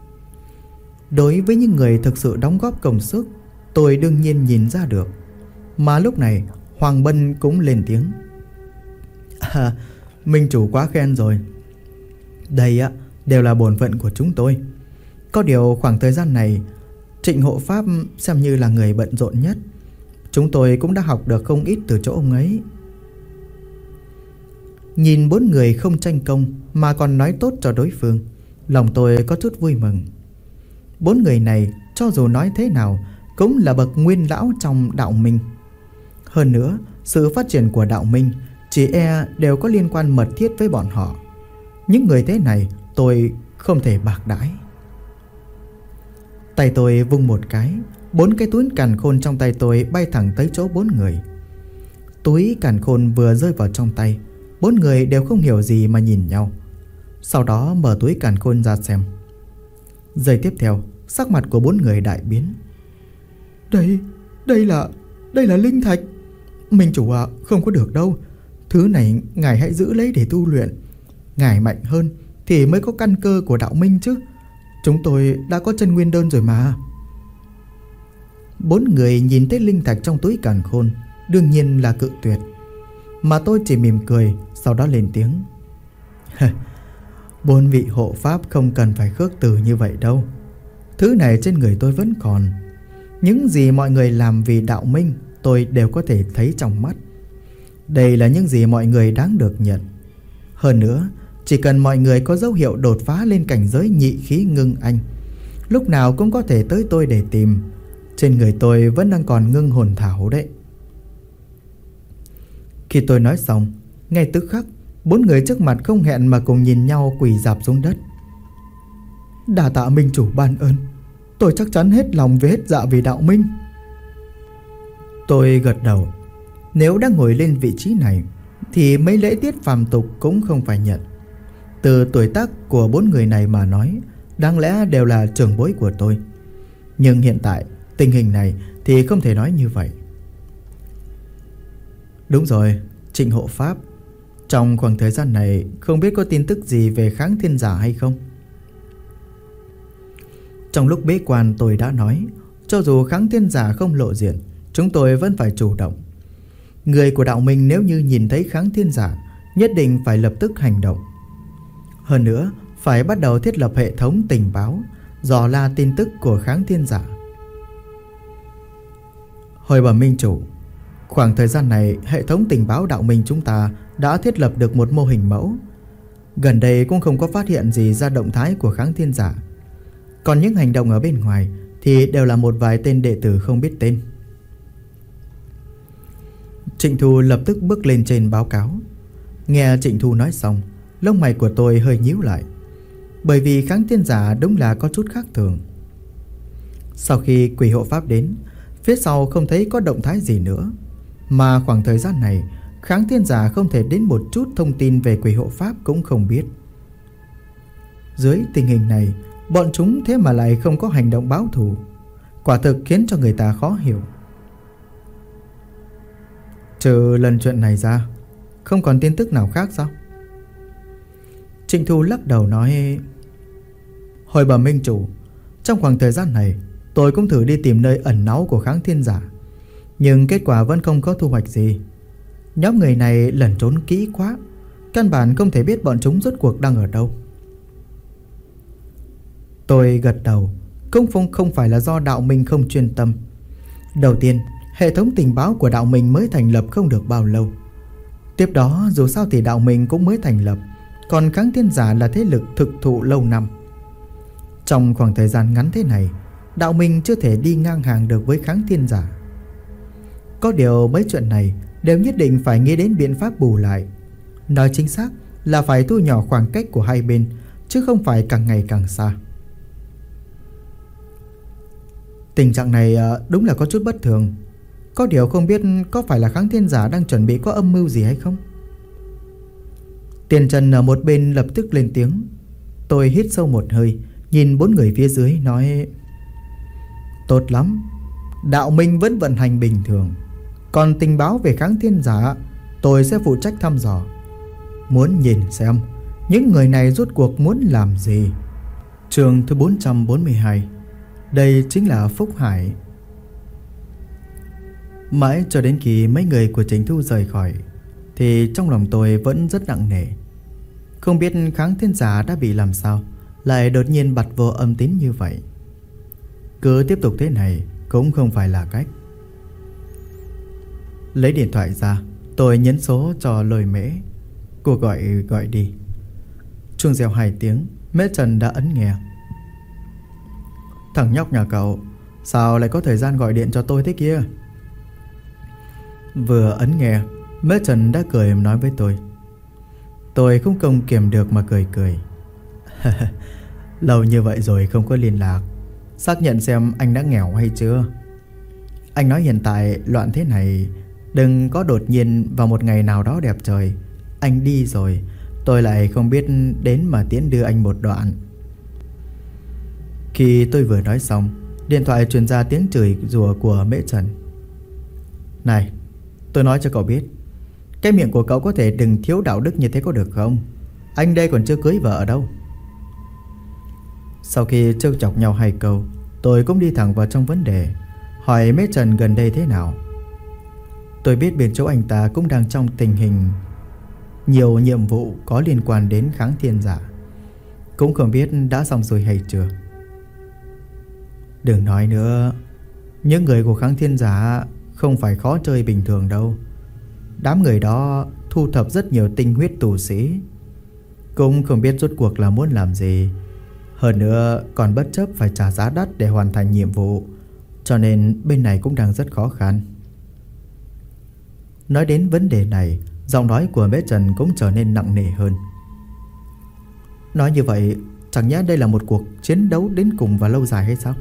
Đối với những người thực sự đóng góp công sức, tôi đương nhiên nhìn ra được. Mà lúc này Hoàng Bân cũng lên tiếng. Minh chủ quá khen rồi. Đây đều là bổn phận của chúng tôi. Có điều khoảng thời gian này Trịnh hộ pháp xem như là người bận rộn nhất. Chúng tôi cũng đã học được không ít từ chỗ ông ấy. Nhìn 4 người không tranh công mà còn nói tốt cho đối phương, lòng tôi có chút vui mừng. 4 người này cho dù nói thế nào cũng là bậc nguyên lão trong đạo minh. Hơn nữa, sự phát triển của đạo minh chỉ đều có liên quan mật thiết với bọn họ. Những người thế này tôi không thể bạc đãi. Tay tôi vung một cái, 4 cái túi càn khôn trong tay tôi bay thẳng tới chỗ 4 người. Túi càn khôn vừa rơi vào trong tay, 4 người đều không hiểu gì mà nhìn nhau. Sau đó mở túi càn khôn ra xem. Giây tiếp theo, sắc mặt của 4 người đại biến. Đây là linh thạch. Minh chủ không có được đâu. Thứ này ngài hãy giữ lấy để tu luyện. Ngài mạnh hơn thì mới có căn cơ của đạo minh chứ. Chúng tôi đã có chân nguyên đơn rồi mà. 4 người nhìn thấy linh thạch trong túi càn khôn đương nhiên là cự tuyệt. Mà tôi chỉ mỉm cười, sau đó lên tiếng. 4 vị hộ pháp không cần phải khước từ như vậy đâu. Thứ này trên người tôi vẫn còn. Những gì mọi người làm vì đạo minh tôi đều có thể thấy trong mắt. Đây là những gì mọi người đáng được nhận. Hơn nữa, chỉ cần mọi người có dấu hiệu đột phá lên cảnh giới nhị khí ngưng anh, lúc nào cũng có thể tới tôi để tìm. Trên người tôi vẫn đang còn ngưng hồn thảo đấy. Khi tôi nói xong, ngay tức khắc 4 người trước mặt không hẹn mà cùng nhìn nhau quỳ rạp xuống đất. Đà tạ minh chủ ban ơn. Tôi chắc chắn hết lòng với hết dạ vì đạo minh. Tôi gật đầu. Nếu đã ngồi lên vị trí này thì mấy lễ tiết phàm tục cũng không phải nhận. Từ tuổi tác của 4 người này mà nói, đáng lẽ đều là trưởng bối của tôi. Nhưng hiện tại tình hình này thì không thể nói như vậy. Đúng rồi, Trịnh hộ pháp, trong khoảng thời gian này không biết có tin tức gì về Kháng Thiên Giả hay không? Trong lúc bế quan tôi đã nói, cho dù Kháng Thiên Giả không lộ diện, chúng tôi vẫn phải chủ động. Người của đạo minh nếu như nhìn thấy Kháng Thiên Giả nhất định phải lập tức hành động. Hơn nữa, phải bắt đầu thiết lập hệ thống tình báo, dò la tin tức của Kháng Thiên Giả. Hồi bẩm minh chủ, khoảng thời gian này hệ thống tình báo đạo minh chúng ta đã thiết lập được một mô hình mẫu. Gần đây cũng không có phát hiện gì ra động thái của Kháng Thiên Giả. Còn những hành động ở bên ngoài thì đều là một vài tên đệ tử không biết tên. Trịnh Thu lập tức bước lên trên báo cáo. Nghe Trịnh Thu nói xong, lông mày của tôi hơi nhíu lại. Bởi vì Kháng Thiên Giả đúng là có chút khác thường. Sau khi quỷ hộ pháp đến, phía sau không thấy có động thái gì nữa. Mà khoảng thời gian này Kháng Thiên Giả không thể đến một chút thông tin về quỷ hộ pháp cũng không biết. Dưới tình hình này, bọn chúng thế mà lại không có hành động báo thù, quả thực khiến cho người ta khó hiểu. Trừ lần chuyện này ra, không còn tin tức nào khác sao? Trịnh Thu lắc đầu nói. Hồi bẩm minh chủ, trong khoảng thời gian này tôi cũng thử đi tìm nơi ẩn náu của Kháng Thiên Giả, nhưng kết quả vẫn không có thu hoạch gì. Nhóm người này lẩn trốn kỹ quá, căn bản không thể biết bọn chúng rốt cuộc đang ở đâu. Tôi gật đầu. Không phải là do đạo minh không chuyên tâm. Đầu tiên, hệ thống tình báo của đạo minh mới thành lập không được bao lâu. Tiếp đó, dù sao thì đạo minh cũng mới thành lập, còn Kháng Thiên Giả là thế lực thực thụ lâu năm. Trong khoảng thời gian ngắn thế này, đạo minh chưa thể đi ngang hàng được với Kháng Thiên Giả. Có điều mấy chuyện này đều nhất định phải nghĩ đến biện pháp bù lại. Nói chính xác là phải thu nhỏ khoảng cách của hai bên, chứ không phải càng ngày càng xa. Tình trạng này đúng là có chút bất thường. Có điều không biết có phải là Kháng Thiên Giả đang chuẩn bị có âm mưu gì hay không? Tiền Trần ở một bên lập tức lên tiếng. Tôi hít sâu một hơi, nhìn 4 người phía dưới nói. Tốt lắm, đạo minh vẫn vận hành bình thường. Còn tình báo về Kháng Thiên Giả tôi sẽ phụ trách thăm dò. Muốn nhìn xem những người này rốt cuộc muốn làm gì. Chương thứ 442. Đây chính là Phúc Hải. Mãi cho đến khi mấy người của Trình Thu rời khỏi thì trong lòng tôi vẫn rất nặng nề. Không biết Kháng Thiên Giả đã bị làm sao lại đột nhiên bật vô âm tín như vậy. Cứ tiếp tục thế này cũng không phải là cách. Lấy điện thoại ra, tôi nhấn số cho Lôi Mễ. Cuộc gọi đi. Chuông reo 2 tiếng, Mễ Trần đã ấn nghe. Thằng nhóc nhà cậu, sao lại có thời gian gọi điện cho tôi thế kia? Vừa ấn nghe, Mễ Trần đã cười nói với tôi. Tôi không kiềm được mà cười. Lâu như vậy rồi không có liên lạc, xác nhận xem anh đã nghèo hay chưa. Anh nói hiện tại loạn thế này, đừng có đột nhiên vào một ngày nào đó đẹp trời anh đi rồi tôi lại không biết đến mà tiễn đưa anh một đoạn. Khi tôi vừa nói xong, điện thoại truyền ra tiếng chửi rủa của Mễ Trần. Này, tôi nói cho cậu biết, cái miệng của cậu có thể đừng thiếu đạo đức như thế có được không? Anh đây còn chưa cưới vợ đâu. Sau khi trêu chọc nhau 2 câu, tôi cũng đi thẳng vào trong vấn đề, hỏi Mễ Trần gần đây thế nào. Tôi biết bên chỗ anh ta cũng đang trong tình hình nhiều nhiệm vụ có liên quan đến Kháng Thiên Giả, cũng không biết đã xong rồi hay chưa. Đừng nói nữa, những người của Kháng Thiên Giả không phải khó chơi bình thường đâu. Đám người đó thu thập rất nhiều tinh huyết tù sĩ, cũng không biết rốt cuộc là muốn làm gì. Hơn nữa còn bất chấp phải trả giá đắt để hoàn thành nhiệm vụ, cho nên bên này cũng đang rất khó khăn. Nói đến vấn đề này, giọng nói của Mễ Trần cũng trở nên nặng nề hơn. Nói như vậy, chẳng nhẽ đây là một cuộc chiến đấu đến cùng và lâu dài hay sao?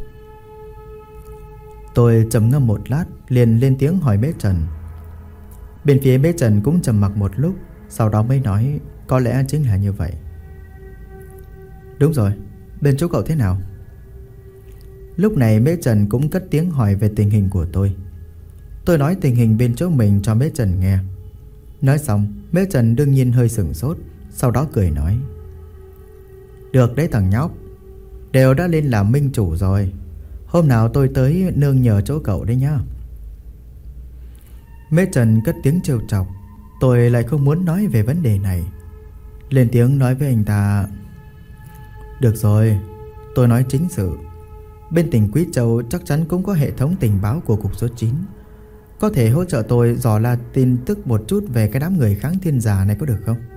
Tôi trầm ngâm một lát, liền lên tiếng hỏi Mễ Trần. Bên phía Mễ Trần cũng trầm mặc một lúc, sau đó mới nói có lẽ chính là như vậy. Đúng rồi, bên chỗ cậu thế nào? Lúc này Mễ Trần cũng cất tiếng hỏi về tình hình của tôi. Tôi nói tình hình bên chỗ mình cho Mễ Trần nghe. Nói xong, Mễ Trần đương nhiên hơi sửng sốt, sau đó cười nói. Được đấy thằng nhóc, đều đã lên làm minh chủ rồi. Hôm nào tôi tới nương nhờ chỗ cậu đấy nhá. Mễ Trần cất tiếng trêu chọc. Tôi lại không muốn nói về vấn đề này, lên tiếng nói với anh ta. Được rồi, tôi nói chính sự. Bên tỉnh Quý Châu chắc chắn cũng có hệ thống tình báo của cục số 9, có thể hỗ trợ tôi dò la tin tức một chút về cái đám người Kháng Thiên Giả này có được không?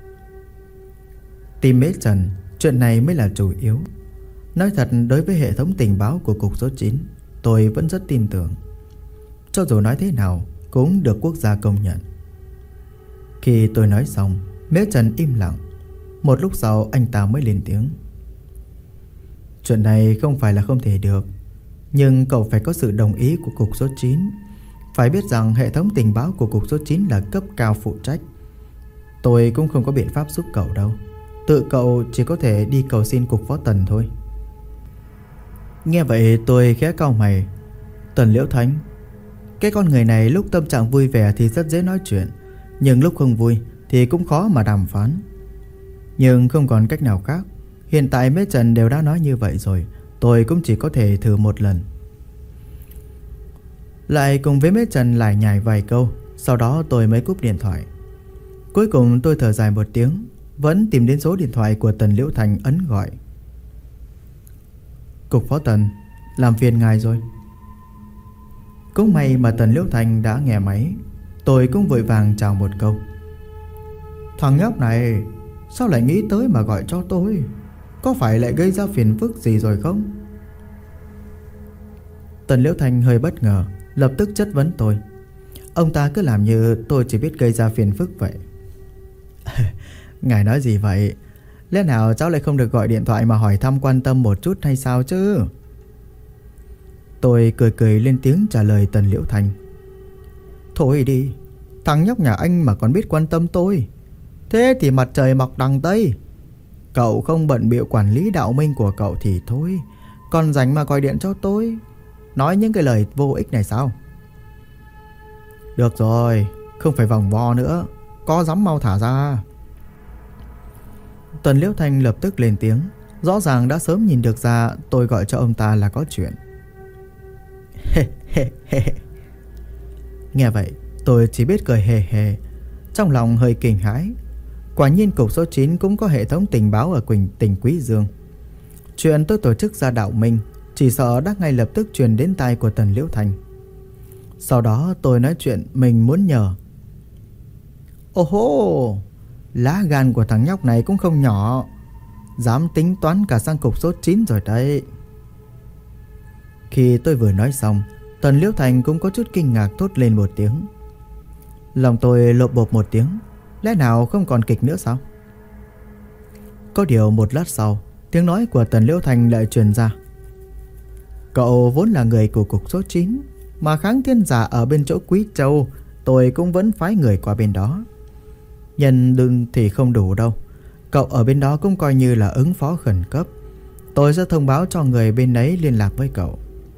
Tìm Mễ Trần, chuyện này mới là chủ yếu. Nói thật, đối với hệ thống tình báo của cục số 9, tôi vẫn rất tin tưởng. Cho dù nói thế nào cũng được quốc gia công nhận. Khi tôi nói xong, Mễ Trần im lặng. Một lúc sau anh ta mới lên tiếng. Chuyện này không phải là không thể được, nhưng cậu phải có sự đồng ý của cục số 9. Phải biết rằng hệ thống tình báo của cục số 9 là cấp cao phụ trách. Tôi cũng không có biện pháp giúp cậu đâu. Tự cậu chỉ có thể đi cầu xin cục phó Tần thôi. Nghe vậy tôi khẽ cau mày. Tần Liễu Thánh, cái con người này lúc tâm trạng vui vẻ thì rất dễ nói chuyện, nhưng lúc không vui thì cũng khó mà đàm phán. Nhưng không còn cách nào khác, hiện tại Mễ Trần đều đã nói như vậy rồi, tôi cũng chỉ có thể thử một lần. Lại cùng với Mễ Trần lải nhải vài câu, sau đó tôi mới cúp điện thoại. Cuối cùng tôi thở dài một tiếng, vẫn tìm đến số điện thoại của Tần Liễu Thành ấn gọi. Cục phó Tần, làm phiền ngài rồi. Cũng may mà Tần Liễu Thành đã nghe máy. Tôi cũng vội vàng chào một câu. Thằng nhóc này sao lại nghĩ tới mà gọi cho tôi? Có phải lại gây ra phiền phức gì rồi không? Tần Liễu Thành hơi bất ngờ, lập tức chất vấn tôi. Ông ta cứ làm như tôi chỉ biết gây ra phiền phức vậy. Ngài nói gì vậy? Lẽ nào cháu lại không được gọi điện thoại mà hỏi thăm quan tâm một chút hay sao chứ? Tôi cười lên tiếng trả lời Tần Liễu Thành. Thôi đi, thằng nhóc nhà anh mà còn biết quan tâm tôi, thế thì mặt trời mọc đằng Tây. Cậu không bận bịu quản lý đạo minh của cậu thì thôi, còn rảnh mà gọi điện cho tôi, nói những cái lời vô ích này sao? Được rồi, không phải vòng vo nữa, có dám mau thả ra. Tần Liễu Thành lập tức lên tiếng. Rõ ràng đã sớm nhìn được ra tôi gọi cho ông ta là có chuyện. Nghe vậy tôi chỉ biết cười hề hề, trong lòng hơi kinh hãi. Quả nhiên cục số 9 cũng có hệ thống tình báo ở tỉnh Quý Dương. Chuyện tôi tổ chức ra đạo minh chỉ sợ đã ngay lập tức truyền đến tai của Tần Liễu Thành. Sau đó tôi nói chuyện mình muốn nhờ. Ô hô, lá gan của thằng nhóc này cũng không nhỏ, dám tính toán cả sang cục số 9 rồi đấy. Khi tôi vừa nói xong, Tần Liễu Thành cũng có chút kinh ngạc thốt lên một tiếng. Lòng tôi lộp bộp một tiếng, lẽ nào không còn kịch nữa sao? Có điều một lát sau, tiếng nói của Tần Liễu Thành lại truyền ra. Cậu vốn là người của cục số 9, mà Kháng Thiên Giả ở bên chỗ Quý Châu, tôi cũng vẫn phái người qua bên đó. Nhân đừng thì không đủ đâu, cậu ở bên đó cũng coi như là ứng phó khẩn cấp. Tôi sẽ thông báo cho người bên ấy liên lạc với cậu.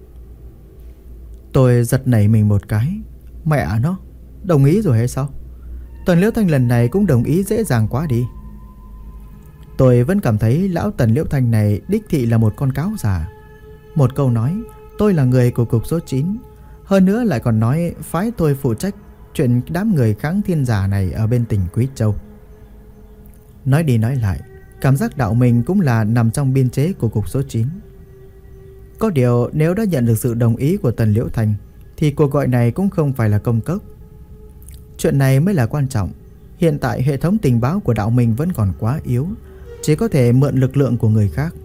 Tôi giật nảy mình một cái. Mẹ nó, đồng ý rồi hay sao? Tần Liễu Thanh lần này cũng đồng ý dễ dàng quá đi. Tôi vẫn cảm thấy lão Tần Liễu Thanh này đích thị là một con cáo già. Một câu nói tôi là người của cục số 9, hơn nữa lại còn nói phái tôi phụ trách chuyện đám người Kháng Thiên Giả này ở bên tỉnh Quý Châu. Nói đi nói lại, cảm giác đạo mình cũng là nằm trong biên chế của cục số 9. Có điều nếu đã nhận được sự đồng ý của Tần Liễu Thành thì cuộc gọi này cũng không phải là công cốc. Chuyện này mới là quan trọng. Hiện tại hệ thống tình báo của đạo mình vẫn còn quá yếu, chỉ có thể mượn lực lượng của người khác.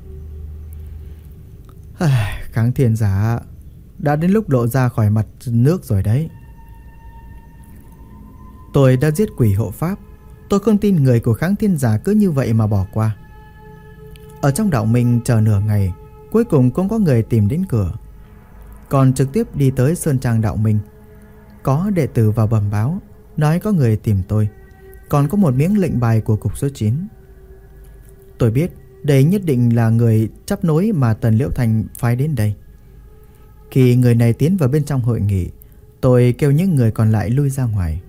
Kháng Thiên Giả đã đến lúc lộ ra khỏi mặt nước rồi đấy. Tôi đã giết quỷ hộ pháp, tôi không tin người của Kháng Thiên Giả cứ như vậy mà bỏ qua. Ở trong đạo mình chờ nửa ngày, cuối cùng cũng có người tìm đến cửa, còn trực tiếp đi tới sơn trang đạo minh. Có đệ tử vào bẩm báo, nói có người tìm tôi, còn có một miếng lệnh bài của cục số 9. Tôi biết đây nhất định là người chấp nối mà Tần Liễu Thành phái đến đây. Khi người này tiến vào bên trong hội nghị, tôi kêu những người còn lại lui ra ngoài.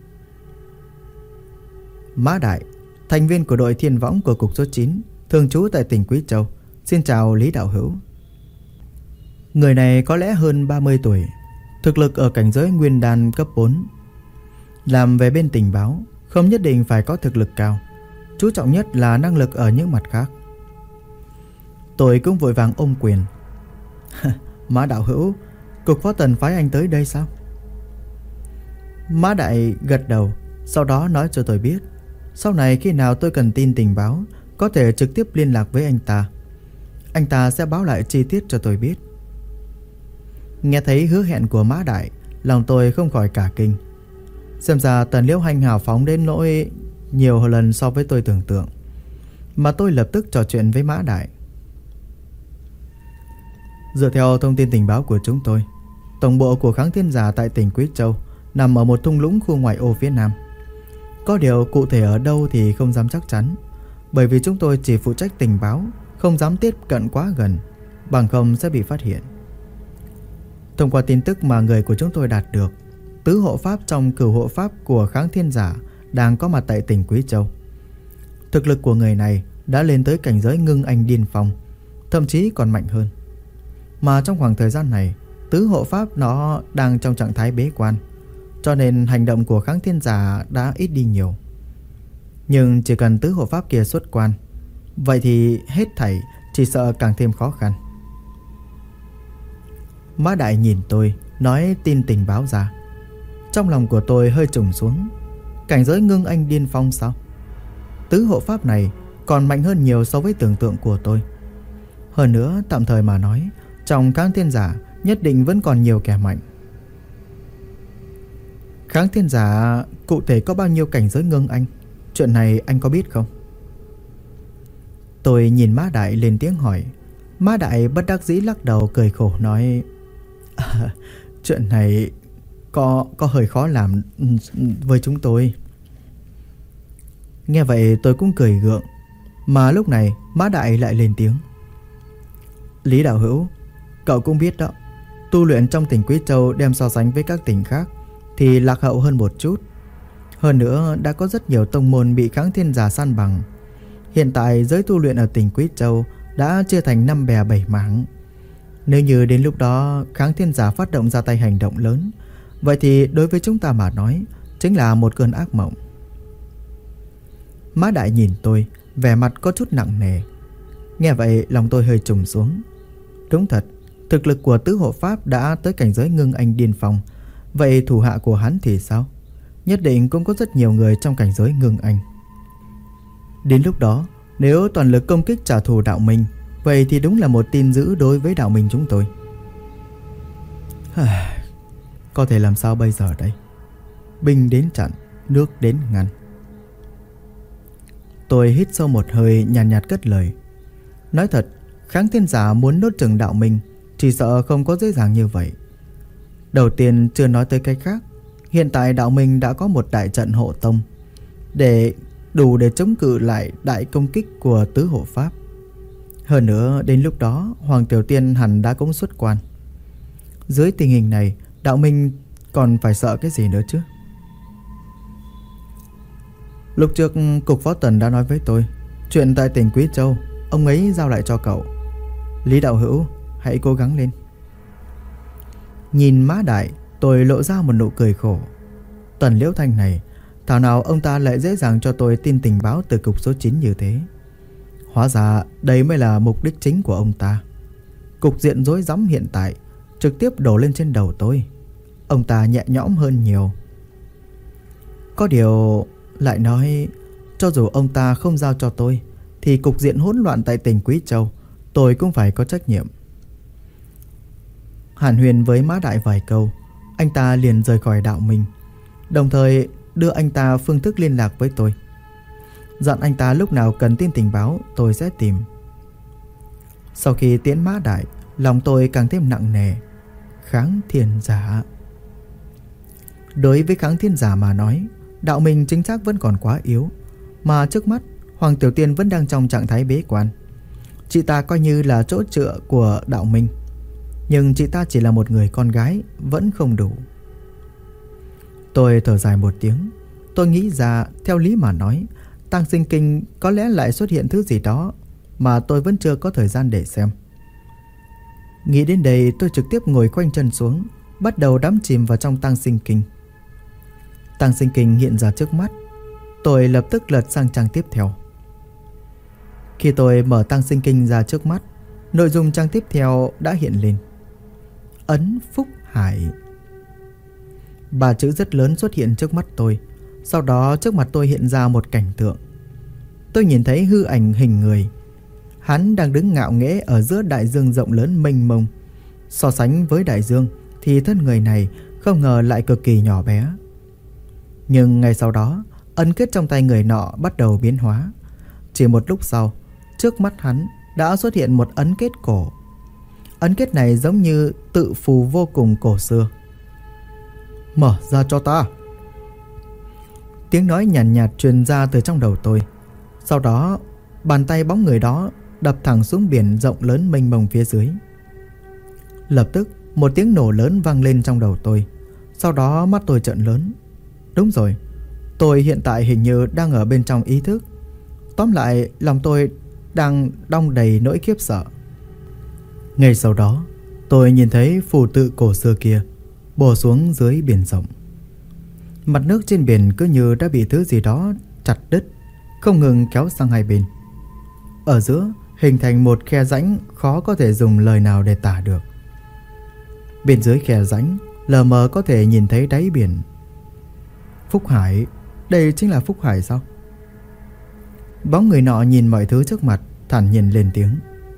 Mã Đại, thành viên của đội thiên võng của cục số 9, thường trú tại tỉnh Quý Châu, xin chào Lý đạo hữu. Người này có lẽ hơn 30 tuổi, thực lực ở cảnh giới nguyên đan cấp 4. Làm về bên tình báo, không nhất định phải có thực lực cao, chú trọng nhất là năng lực ở những mặt khác. Tôi cũng vội vàng ôm quyền. Mã đạo hữu, cục phó Tần phái anh tới đây sao? Mã Đại gật đầu, sau đó nói cho tôi biết, sau này khi nào tôi cần tin tình báo, có thể trực tiếp liên lạc với anh ta. Anh ta sẽ báo lại chi tiết cho tôi biết. Nghe thấy hứa hẹn của Mã Đại, lòng tôi không khỏi cả kinh. Xem ra Tần Liễu Hành hào phóng đến nỗi nhiều lần so với tôi tưởng tượng. Mà tôi lập tức trò chuyện với Mã Đại. Dựa theo thông tin tình báo của chúng tôi, tổng bộ của Kháng Thiên Giả tại tỉnh Quý Châu nằm ở một thung lũng khu ngoại ô phía nam. Có điều cụ thể ở đâu thì không dám chắc chắn, bởi vì chúng tôi chỉ phụ trách tình báo, không dám tiếp cận quá gần, bằng không sẽ bị phát hiện. Thông qua tin tức mà người của chúng tôi đạt được, tứ hộ pháp trong cửu hộ pháp của Kháng Thiên Giả đang có mặt tại tỉnh Quý Châu. Thực lực của người này đã lên tới cảnh giới ngưng anh điên phong, thậm chí còn mạnh hơn. Mà trong khoảng thời gian này, tứ hộ pháp nó đang trong trạng thái bế quan, cho nên hành động của Kháng Thiên Giả đã ít đi nhiều. Nhưng chỉ cần tứ hộ pháp kia xuất quan, vậy thì hết thảy chỉ sợ càng thêm khó khăn. Mã Đại nhìn tôi, nói tin tình báo ra. Trong lòng của tôi hơi trùng xuống. Cảnh giới ngưng anh điên phong sao? Tứ hộ pháp này còn mạnh hơn nhiều so với tưởng tượng của tôi. Hơn nữa, tạm thời mà nói, trong Kháng Thiên Giả nhất định vẫn còn nhiều kẻ mạnh. Kháng Thiên Giả cụ thể có bao nhiêu cảnh giới ngưng anh? Chuyện này anh có biết không? Tôi nhìn Mã Đại lên tiếng hỏi. Mã Đại bất đắc dĩ lắc đầu cười khổ nói, chuyện này có hơi khó làm với chúng tôi. Nghe vậy tôi cũng cười gượng. Mà lúc này Mã Đại lại lên tiếng. Lý đạo hữu, cậu cũng biết đó, tu luyện trong tỉnh Quý Châu đem so sánh với các tỉnh khác thì lạc hậu hơn một chút. Hơn nữa đã có rất nhiều tông môn bị Kháng Thiên Giả san bằng. Hiện tại giới tu luyện ở tỉnh Quý Châu đã chia thành 5 bè 7 mảng. Nếu như đến lúc đó Kháng Thiên Giả phát động ra tay hành động lớn, Vậy thì đối với chúng ta mà nói, chính là một cơn ác mộng. Mã Đại nhìn tôi, vẻ mặt có chút nặng nề. Nghe vậy lòng tôi hơi trùng xuống. Đúng thật, thực lực của tứ hộ pháp đã tới cảnh giới ngưng anh điên phong. Vậy thủ hạ của hắn thì sao? Nhất định cũng có rất nhiều người trong cảnh giới ngưng anh. Đến lúc đó, nếu toàn lực công kích trả thù đạo minh, vậy thì đúng là một tin dữ đối với đạo minh chúng tôi. Có thể làm sao bây giờ đây? Binh đến chặn, nước đến ngăn. Tôi hít sâu một hơi, nhàn nhạt cất lời. Nói thật, Kháng Thiên Giả muốn nuốt chửng đạo minh, chỉ sợ không có dễ dàng như vậy. Đầu tiên chưa nói tới cái khác, hiện tại đạo minh đã có một đại trận hộ tông, đủ để chống cự lại đại công kích của tứ hộ pháp. Hơn nữa đến lúc đó Hoàng Tiểu Tiên hẳn đã cũng xuất quan. Dưới tình hình này, đạo minh còn phải sợ cái gì nữa chứ? Lúc trước cục phó Tần đã nói với tôi, chuyện tại tỉnh Quý Châu ông ấy giao lại cho cậu. Lý đạo hữu, hãy cố gắng lên. Nhìn Mã Đại, tôi lộ ra một nụ cười khổ. Tần Liễu Thanh này, thảo nào ông ta lại dễ dàng cho tôi tin tình báo từ cục số 9 như thế. Hóa ra đây mới là mục đích chính của ông ta. Cục diện rối rắm hiện tại trực tiếp đổ lên trên đầu tôi. Ông ta nhẹ nhõm hơn nhiều. Có điều lại nói, cho dù ông ta không giao cho tôi, thì cục diện hỗn loạn tại tỉnh Quý Châu tôi cũng phải có trách nhiệm. Hàn huyên với Mã Đại vài câu, anh ta liền rời khỏi đạo minh, đồng thời đưa anh ta phương thức liên lạc với tôi, dặn anh ta lúc nào cần tin tình báo tôi sẽ tìm. Sau khi tiễn Mã Đại, lòng tôi càng thêm nặng nề. Kháng Thiên Giả. Đối với Kháng Thiên Giả mà nói, đạo minh chính xác vẫn còn quá yếu, mà trước mắt Hoàng Tiểu Tiên vẫn đang trong trạng thái bế quan. Chị ta coi như là chỗ dựa của đạo minh, nhưng chị ta chỉ là một người con gái, vẫn không đủ. Tôi thở dài một tiếng. Tôi nghĩ ra, theo lý mà nói, Tăng Sinh Kinh có lẽ lại xuất hiện thứ gì đó mà tôi vẫn chưa có thời gian để xem. Nghĩ đến đây, tôi trực tiếp ngồi khoanh chân xuống, bắt đầu đắm chìm vào trong Tăng Sinh Kinh. Tăng Sinh Kinh hiện ra trước mắt. Tôi lập tức lật sang trang tiếp theo. Khi tôi mở Tăng Sinh Kinh ra trước mắt, nội dung trang tiếp theo đã hiện lên. Ấn Phúc Hải. 3 chữ rất lớn xuất hiện trước mắt tôi. Sau đó trước mặt tôi hiện ra một cảnh tượng. Tôi nhìn thấy hư ảnh hình người. Hắn đang đứng ngạo nghễ ở giữa đại dương rộng lớn mênh mông. So sánh với đại dương thì thân người này không ngờ lại cực kỳ nhỏ bé. Nhưng ngay sau đó, ấn kết trong tay người nọ bắt đầu biến hóa. Chỉ một lúc sau, trước mắt hắn đã xuất hiện một ấn kết cổ. Ấn kết này giống như tự phù vô cùng cổ xưa. Mở ra cho ta. Tiếng nói nhàn nhạt truyền ra từ trong đầu tôi. Sau đó, bàn tay bóng người đó đập thẳng xuống biển rộng lớn mênh mông phía dưới. Lập tức, một tiếng nổ lớn vang lên trong đầu tôi. Sau đó mắt tôi trợn lớn. Đúng rồi, tôi hiện tại hình như đang ở bên trong ý thức. Tóm lại, lòng tôi đang đong đầy nỗi khiếp sợ. Ngay sau đó, tôi nhìn thấy phù tự cổ xưa kia bổ xuống dưới biển rộng. Mặt nước trên biển cứ như đã bị thứ gì đó chặt đứt, không ngừng kéo sang hai bên. Ở giữa hình thành một khe rãnh khó có thể dùng lời nào để tả được. Bên dưới khe rãnh lờ mờ có thể nhìn thấy đáy biển. Phúc Hải, đây chính là Phúc Hải sao? Bóng người nọ nhìn mọi thứ trước mặt, thản nhiên lên tiếng.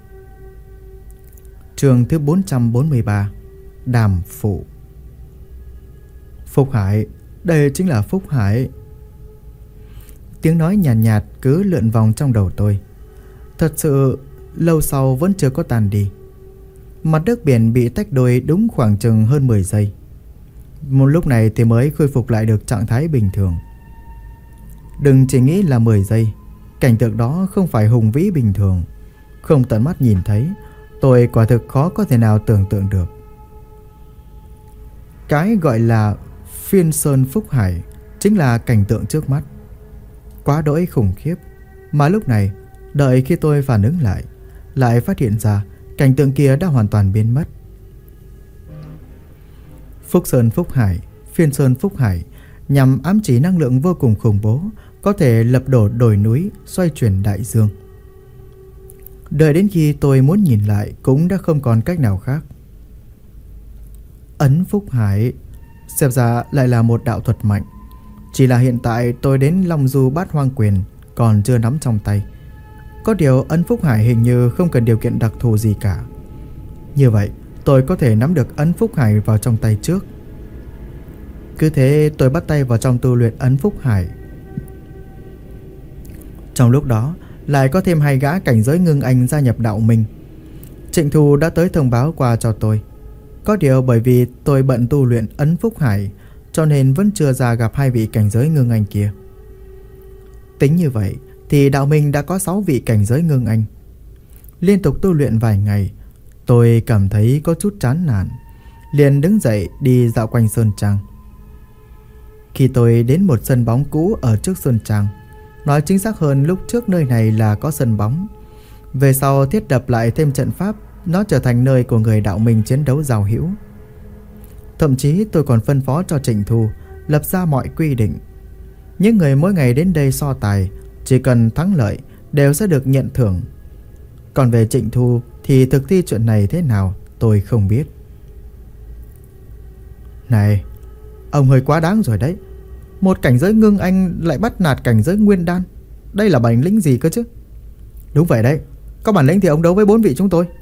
Chương thứ 443, Đàm Phụ. Phúc Hải, đây chính là Phúc Hải. Tiếng nói nhàn nhạt cứ lượn vòng trong đầu tôi. Thật sự lâu sau vẫn chưa có tan đi. Mặt nước biển bị tách đôi đúng khoảng chừng hơn 10 giây. Một lúc này thì mới khôi phục lại được trạng thái bình thường. Đừng chỉ nghĩ là 10 giây. Cảnh tượng đó không phải hùng vĩ bình thường. Không tận mắt nhìn thấy, tôi quả thực khó có thể nào tưởng tượng được. Cái gọi là phiên sơn Phúc Hải chính là cảnh tượng trước mắt. Quá đỗi khủng khiếp. Mà lúc này, đợi khi tôi phản ứng lại phát hiện ra cảnh tượng kia đã hoàn toàn biến mất. Phúc Sơn Phúc Hải Phiên Sơn Phúc Hải, nhằm ám chỉ năng lượng vô cùng khủng bố có thể lật đổ đồi núi, xoay chuyển đại dương. Đợi đến khi tôi muốn nhìn lại cũng đã không còn cách nào khác. Ấn Phúc Hải xem ra lại là một đạo thuật mạnh. Chỉ là hiện tại tôi đến Long Du Bát Hoang Quyền còn chưa nắm trong tay. Có điều Ấn Phúc Hải hình như không cần điều kiện đặc thù gì cả. Như vậy tôi có thể nắm được Ấn Phúc Hải vào trong tay trước. Cứ thế tôi bắt tay vào trong tu luyện Ấn Phúc Hải. Trong lúc đó lại có thêm 2 gã cảnh giới ngưng anh gia nhập đạo minh. Trịnh Thu đã tới thông báo qua cho tôi. Có điều bởi vì tôi bận tu luyện Ấn Phúc Hải, cho nên vẫn chưa ra gặp 2 vị cảnh giới ngưng anh kia. Tính như vậy thì đạo minh đã có 6 vị cảnh giới ngưng anh. Liên tục tu luyện vài ngày, tôi cảm thấy có chút chán nản, liền đứng dậy đi dạo quanh sơn trang. Khi tôi đến một sân bóng cũ ở trước sơn trang, nói chính xác hơn lúc trước nơi này là có sân bóng, về sau thiết lập lại thêm trận pháp, nó trở thành nơi của người đạo minh chiến đấu giao hữu. Thậm chí tôi còn phân phó cho Trịnh Thu lập ra mọi quy định. Những người mỗi ngày đến đây so tài, chỉ cần thắng lợi đều sẽ được nhận thưởng. Còn về Trịnh Thu thì thực thi chuyện này thế nào tôi không biết. Này, ông hơi quá đáng rồi đấy. Một cảnh giới ngưng anh lại bắt nạt cảnh giới nguyên đan. Đây là bản lĩnh gì cơ chứ? Đúng vậy đấy, có bản lĩnh thì ông đấu với 4 vị chúng tôi.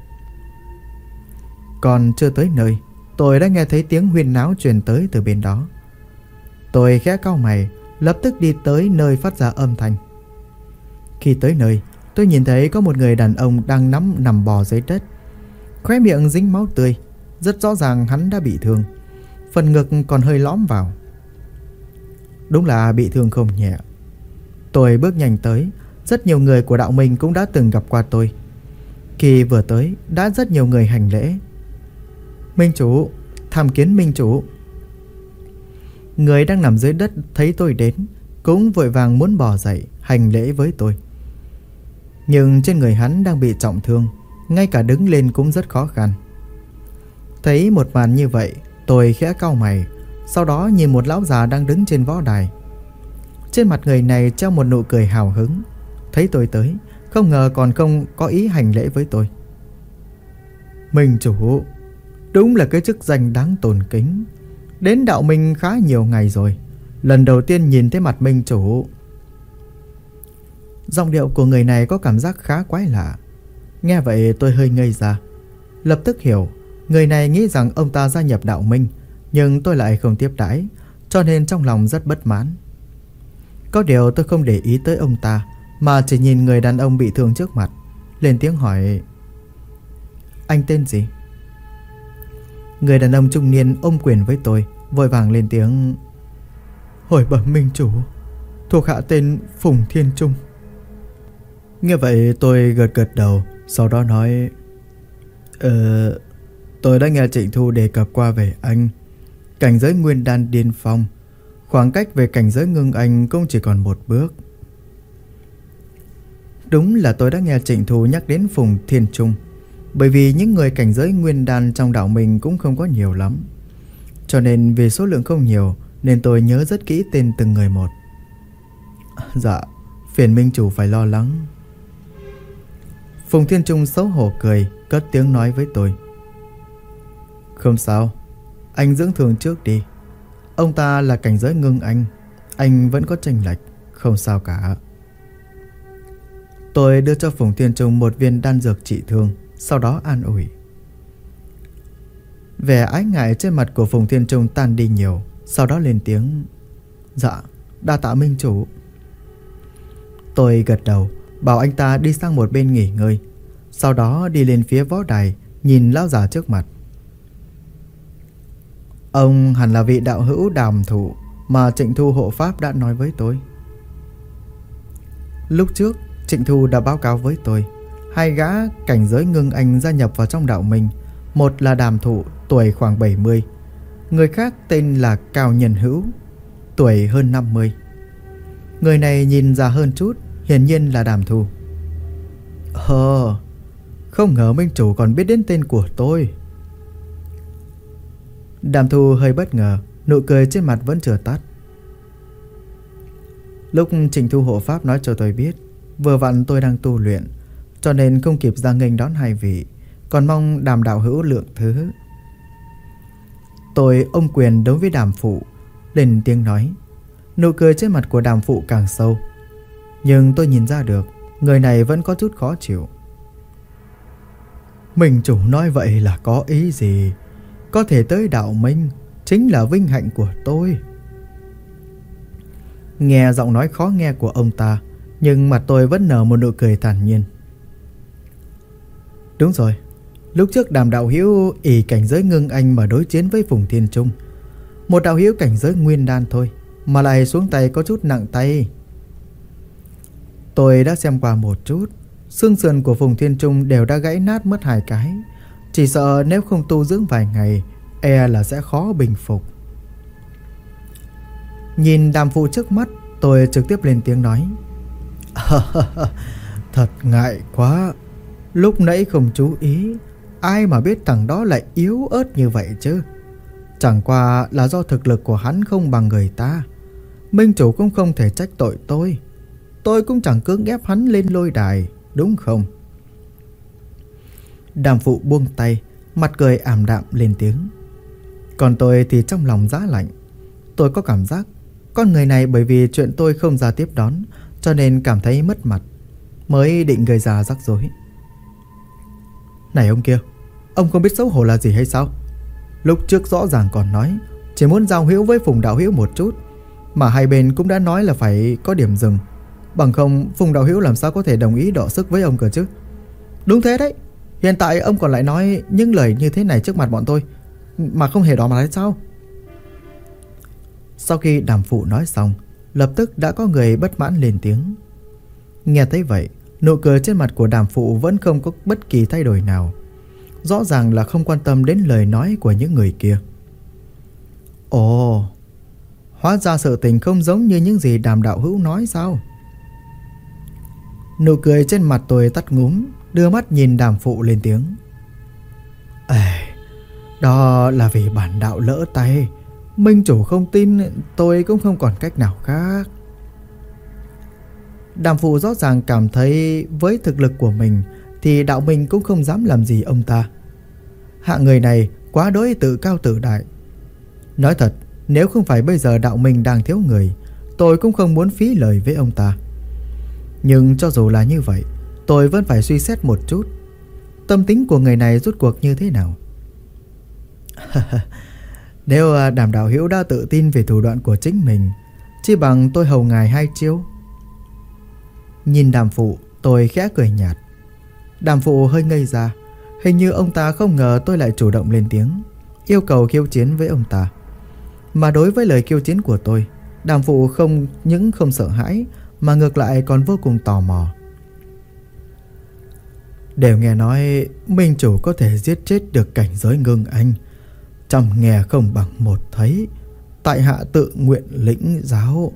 Còn chưa tới nơi, tôi đã nghe thấy tiếng huyên náo truyền tới từ bên đó. Tôi khẽ cau mày, lập tức đi tới nơi phát ra âm thanh. Khi tới nơi, tôi nhìn thấy có một người đàn ông đang nằm bò dưới đất, khóe miệng dính máu tươi. Rất rõ ràng hắn đã bị thương, phần ngực còn hơi lõm vào. Đúng là bị thương không nhẹ. Tôi bước nhanh tới. Rất nhiều người của đạo minh cũng đã từng gặp qua tôi. Khi vừa tới đã rất nhiều người hành lễ. Minh chủ, tham kiến minh chủ. Người đang nằm dưới đất thấy tôi đến cũng vội vàng muốn bò dậy hành lễ với tôi. Nhưng trên người hắn đang bị trọng thương, ngay cả đứng lên cũng rất khó khăn. Thấy một màn như vậy, tôi khẽ cau mày, sau đó nhìn một lão già đang đứng trên võ đài. Trên mặt người này treo một nụ cười hào hứng. Thấy tôi tới, không ngờ còn không có ý hành lễ với tôi. Minh chủ, đúng là cái chức danh đáng tôn kính. Đến đạo minh khá nhiều ngày rồi, lần đầu tiên nhìn thấy mặt minh chủ. Giọng điệu của người này có cảm giác khá quái lạ. Nghe vậy tôi hơi ngây ra. Lập tức hiểu, người này nghĩ rằng ông ta gia nhập đạo minh, nhưng tôi lại không tiếp đãi, cho nên trong lòng rất bất mãn. Có điều tôi không để ý tới ông ta, mà chỉ nhìn người đàn ông bị thương trước mặt, lên tiếng hỏi: Anh tên gì? Người đàn ông trung niên ôm quyền với tôi, vội vàng lên tiếng: Hồi bẩm minh chủ, thuộc hạ tên Phùng Thiên Trung. Nghe vậy tôi gật gật đầu, sau đó nói: Tôi đã nghe Trịnh Thu đề cập qua về anh. Cảnh giới nguyên đan điên phong, khoảng cách về cảnh giới ngưng anh cũng chỉ còn một bước. Đúng là tôi đã nghe Trịnh Thu nhắc đến Phùng Thiên Trung, bởi vì những người cảnh giới nguyên đan trong đạo mình cũng không có nhiều lắm. Cho nên vì số lượng không nhiều nên tôi nhớ rất kỹ tên từng người một. Dạ, phiền minh chủ phải lo lắng. Phùng Thiên Trung xấu hổ cười, cất tiếng nói với tôi: Không sao, anh dưỡng thương trước đi. Ông ta là cảnh giới ngưng anh vẫn có chênh lệch, không sao cả. Tôi đưa cho Phùng Thiên Trung một viên đan dược trị thương, sau đó an ủi. Vẻ ái ngại trên mặt của Phùng Thiên Trung tan đi nhiều, sau đó lên tiếng: Dạ, đa tạ minh chủ. Tôi gật đầu, bảo anh ta đi sang một bên nghỉ ngơi, sau đó đi lên phía võ đài, nhìn lão già trước mặt. Ông hẳn là vị đạo hữu Đàm Thụ mà Trịnh Thu hộ pháp đã nói với tôi. Lúc trước Trịnh Thu đã báo cáo với tôi, 2 gã cảnh giới ngưng anh gia nhập vào trong đạo minh. Một là Đàm Thụ, tuổi khoảng 70. Người khác tên là Cao Nhân Hữu, tuổi hơn 50. Người này nhìn già hơn chút, hiển nhiên là Đàm Thụ. Không ngờ minh chủ còn biết đến tên của tôi. Đàm Thu hơi bất ngờ, Nụ cười trên mặt vẫn chưa tắt. Lúc Trình Thu hộ pháp nói cho tôi biết vừa vặn tôi đang tu luyện, cho nên không kịp ra nghênh đón hai vị, còn mong Đàm đạo hữu lượng thứ. Tôi ôm quyền đối với Đàm phụ, lên tiếng nói. Nụ cười trên mặt của Đàm phụ càng sâu, nhưng tôi nhìn ra được người này vẫn có chút khó chịu. Minh chủ nói vậy là có ý gì? Có thể tới đạo minh chính là vinh hạnh của tôi. Nghe giọng nói khó nghe của ông ta, nhưng mặt tôi vẫn nở một nụ cười thản nhiên. Đúng rồi, lúc trước Đàm đạo hữu ỷ cảnh giới ngưng anh mà đối chiến với Phùng Thiên Trung, một đạo hữu cảnh giới nguyên đan thôi mà lại xuống tay có chút nặng tay. Tôi đã xem qua một chút, xương sườn của Phùng Thiên Trung đều đã gãy nát mất 2 cái, chỉ sợ nếu không tu dưỡng vài ngày e là sẽ khó bình phục. Nhìn Đàm phụ trước mắt, tôi trực tiếp lên tiếng nói. Thật ngại quá, lúc nãy không chú ý, ai mà biết thằng đó lại yếu ớt như vậy chứ. Chẳng qua là do thực lực của hắn không bằng người ta. Minh chủ cũng không thể trách tội tôi. Tôi cũng chẳng cưỡng ép hắn lên lôi đài, đúng không? Đàm phụ buông tay, mặt cười ảm đạm lên tiếng. Còn tôi thì trong lòng giá lạnh. Tôi có cảm giác con người này bởi vì chuyện tôi không ra tiếp đón, cho nên cảm thấy mất mặt, mới định gây ra rắc rối. Này ông kia, ông không biết xấu hổ là gì hay sao? Lúc trước rõ ràng còn nói chỉ muốn giao hữu với Phùng đạo hữu một chút, mà hai bên cũng đã nói là phải có điểm dừng. Bằng không Phùng đạo hữu làm sao có thể đồng ý đọ sức với ông cơ chứ? Đúng thế đấy, hiện tại ông còn lại nói những lời như thế này trước mặt bọn tôi mà không hề đỏ mặt hay sao? Sau khi Đàm phụ nói xong, lập tức đã có người bất mãn lên tiếng. Nghe thấy vậy, nụ cười trên mặt của Đàm phụ vẫn không có bất kỳ thay đổi nào, rõ ràng là không quan tâm đến lời nói của những người kia. Ồ, hóa ra sự tình không giống như những gì Đàm đạo hữu nói sao? Nụ cười trên mặt tôi tắt ngúm, đưa mắt nhìn Đàm phụ lên tiếng. Đó là vì bản đạo lỡ tay, Minh chủ không tin, tôi cũng không còn cách nào khác. Đàm phụ rõ ràng cảm thấy với thực lực của mình thì đạo minh cũng không dám làm gì ông ta. Hạng người này quá đối tự cao tự đại. Nói thật, nếu không phải bây giờ đạo minh đang thiếu người, tôi cũng không muốn phí lời với ông ta. Nhưng cho dù là như vậy, tôi vẫn phải suy xét một chút tâm tính của người này rốt cuộc như thế nào. Nếu Đàm đạo hữu đã tự tin về thủ đoạn của chính mình, chi bằng tôi hầu ngài 2 chiêu. Nhìn Đàm phụ, tôi khẽ cười nhạt. Đàm phụ hơi ngây ra, hình như ông ta không ngờ tôi lại chủ động lên tiếng, yêu cầu khiêu chiến với ông ta. Mà đối với lời khiêu chiến của tôi, Đàm phụ không những không sợ hãi, mà ngược lại còn vô cùng tò mò. Đều nghe nói minh chủ có thể giết chết được cảnh giới ngưng anh, trăm nghe không bằng một thấy, tại hạ tự nguyện lĩnh giáo.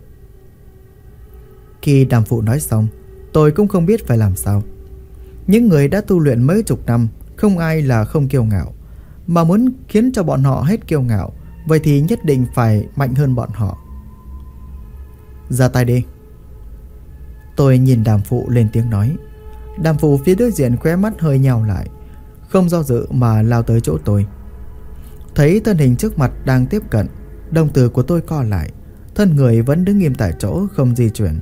Khi Đàm phụ nói xong, tôi cũng không biết phải làm sao. Những người đã tu luyện mấy chục năm, không ai là không kiêu ngạo, mà muốn khiến cho bọn họ hết kiêu ngạo, vậy thì nhất định phải mạnh hơn bọn họ. Ra tay đi. Tôi nhìn Đàm phụ lên tiếng nói. Đàm phụ phía đối diện khóe mắt hơi nheo lại, không do dự mà lao tới chỗ tôi. Thấy thân hình trước mặt đang tiếp cận, đồng tử của tôi co lại, thân người vẫn đứng nghiêm tại chỗ không di chuyển.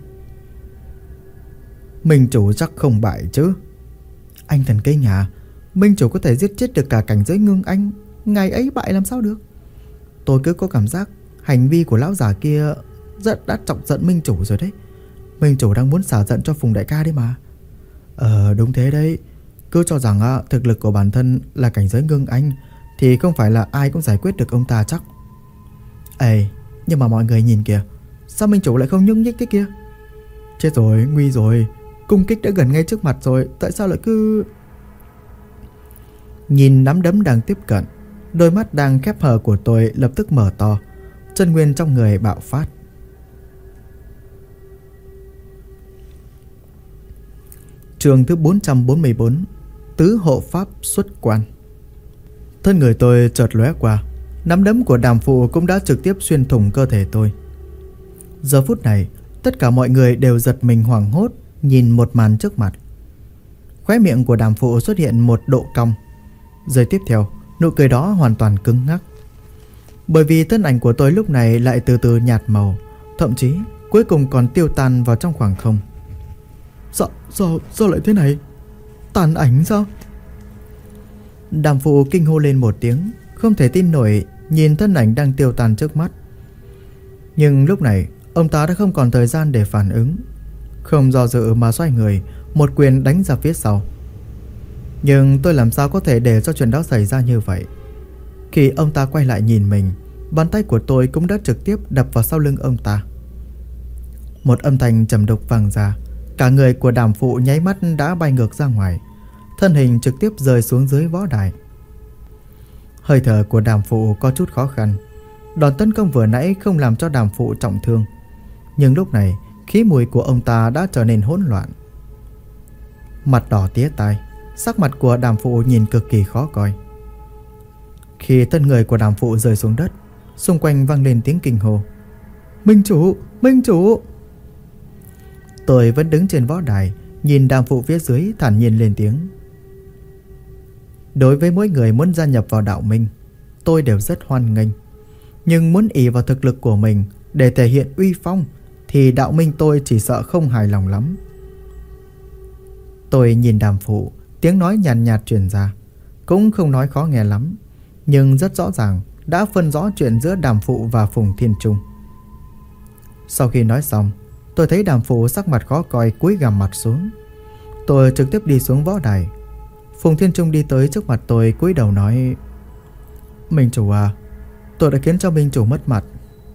Minh chủ chắc không bại chứ? Anh thần kinh à? Minh chủ có thể giết chết được cả cảnh giới ngưng anh, ngày ấy bại làm sao được? Tôi cứ có cảm giác hành vi của lão già kia rất đã chọc giận Minh chủ rồi đấy. Minh chủ đang muốn xả giận cho Phùng đại ca đấy mà. Đúng thế đấy. Cứ cho rằng thực lực của bản thân là cảnh giới ngưng anh thì không phải là ai cũng giải quyết được ông ta chắc. Nhưng mà mọi người nhìn kìa, sao Minh chủ lại không nhúc nhích thế kia? Chết rồi, nguy rồi. Cung kích đã gần ngay trước mặt rồi, tại sao lại cứ... Nhìn nắm đấm đang tiếp cận, đôi mắt đang khép hờ của tôi lập tức mở to, chân nguyên trong người bạo phát. Chương thứ 444, Tứ hộ pháp xuất quan. Thân người tôi chợt lóe qua, Nắm đấm của Đàm Phụ cũng đã trực tiếp xuyên thủng cơ thể tôi. Giờ phút này, tất cả mọi người đều giật mình hoảng hốt nhìn một màn trước mặt. Khóe miệng của Đàm Phụ xuất hiện một độ cong. Giây tiếp theo, nụ cười đó hoàn toàn cứng ngắc. Bởi vì thân ảnh của tôi lúc này lại từ từ nhạt màu, thậm chí cuối cùng còn tiêu tan vào trong khoảng không. Sao lại thế này? Tàn ảnh sao? Đàm Phụ kinh hô lên một tiếng, không thể tin nổi nhìn thân ảnh đang tiêu tan trước mắt. Nhưng lúc này ông ta đã không còn thời gian để phản ứng. Không do dự mà xoay người, một quyền đánh ra phía sau. Nhưng tôi làm sao có thể để cho chuyện đó xảy ra như vậy? Khi ông ta quay lại nhìn mình, bàn tay của tôi cũng đã trực tiếp đập vào sau lưng ông ta. Một âm thanh trầm đục vang ra. Cả người của Đàm Phụ nháy mắt đã bay ngược ra ngoài, thân hình trực tiếp rơi xuống dưới võ đài. Hơi thở của Đàm Phụ có chút khó khăn. Đòn tấn công vừa nãy không làm cho Đàm Phụ trọng thương, nhưng lúc này khí mùi của ông ta đã trở nên hỗn loạn. Mặt đỏ tía tai, sắc mặt của Đàm Phụ nhìn cực kỳ khó coi. Khi thân người của Đàm Phụ rơi xuống đất, xung quanh vang lên tiếng kinh hô: Minh chủ! Minh chủ! Tôi vẫn đứng trên võ đài, nhìn Đàm Phụ phía dưới thản nhiên lên tiếng. Đối với mỗi người muốn gia nhập vào đạo minh, tôi đều rất hoan nghênh. Nhưng muốn ỷ vào thực lực của mình để thể hiện uy phong thì đạo minh tôi chỉ sợ không hài lòng lắm. Tôi nhìn Đàm Phụ, tiếng nói nhàn nhạt truyền ra, cũng không nói khó nghe lắm, nhưng rất rõ ràng đã phân rõ chuyện giữa Đàm Phụ và Phùng Thiên Trung. Sau khi nói xong, tôi thấy Đàm Phụ sắc mặt khó coi cúi gằm mặt xuống. Tôi trực tiếp đi xuống võ đài. Phùng Thiên Trung đi tới trước mặt tôi cúi đầu nói: Minh chủ à, tôi đã khiến cho Minh chủ mất mặt.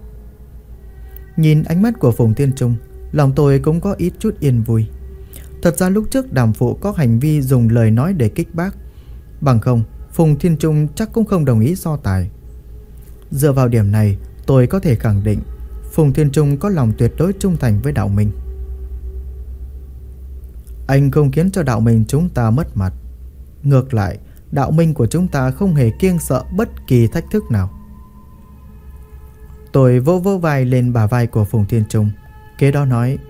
Nhìn ánh mắt của Phùng Thiên Trung, lòng tôi cũng có ít chút yên vui. Thật ra lúc trước Đàm Phụ có hành vi dùng lời nói để kích bác, bằng không Phùng Thiên Trung chắc cũng không đồng ý so tài. Dựa vào điểm này, tôi có thể khẳng định Phùng Thiên Trung có lòng tuyệt đối trung thành với đạo minh. Anh không khiến cho đạo minh chúng ta mất mặt. Ngược lại, đạo minh của chúng ta không hề kiêng sợ bất kỳ thách thức nào. Tôi vỗ vỗ vai lên bả vai của Phùng Thiên Trung, kế đó nói: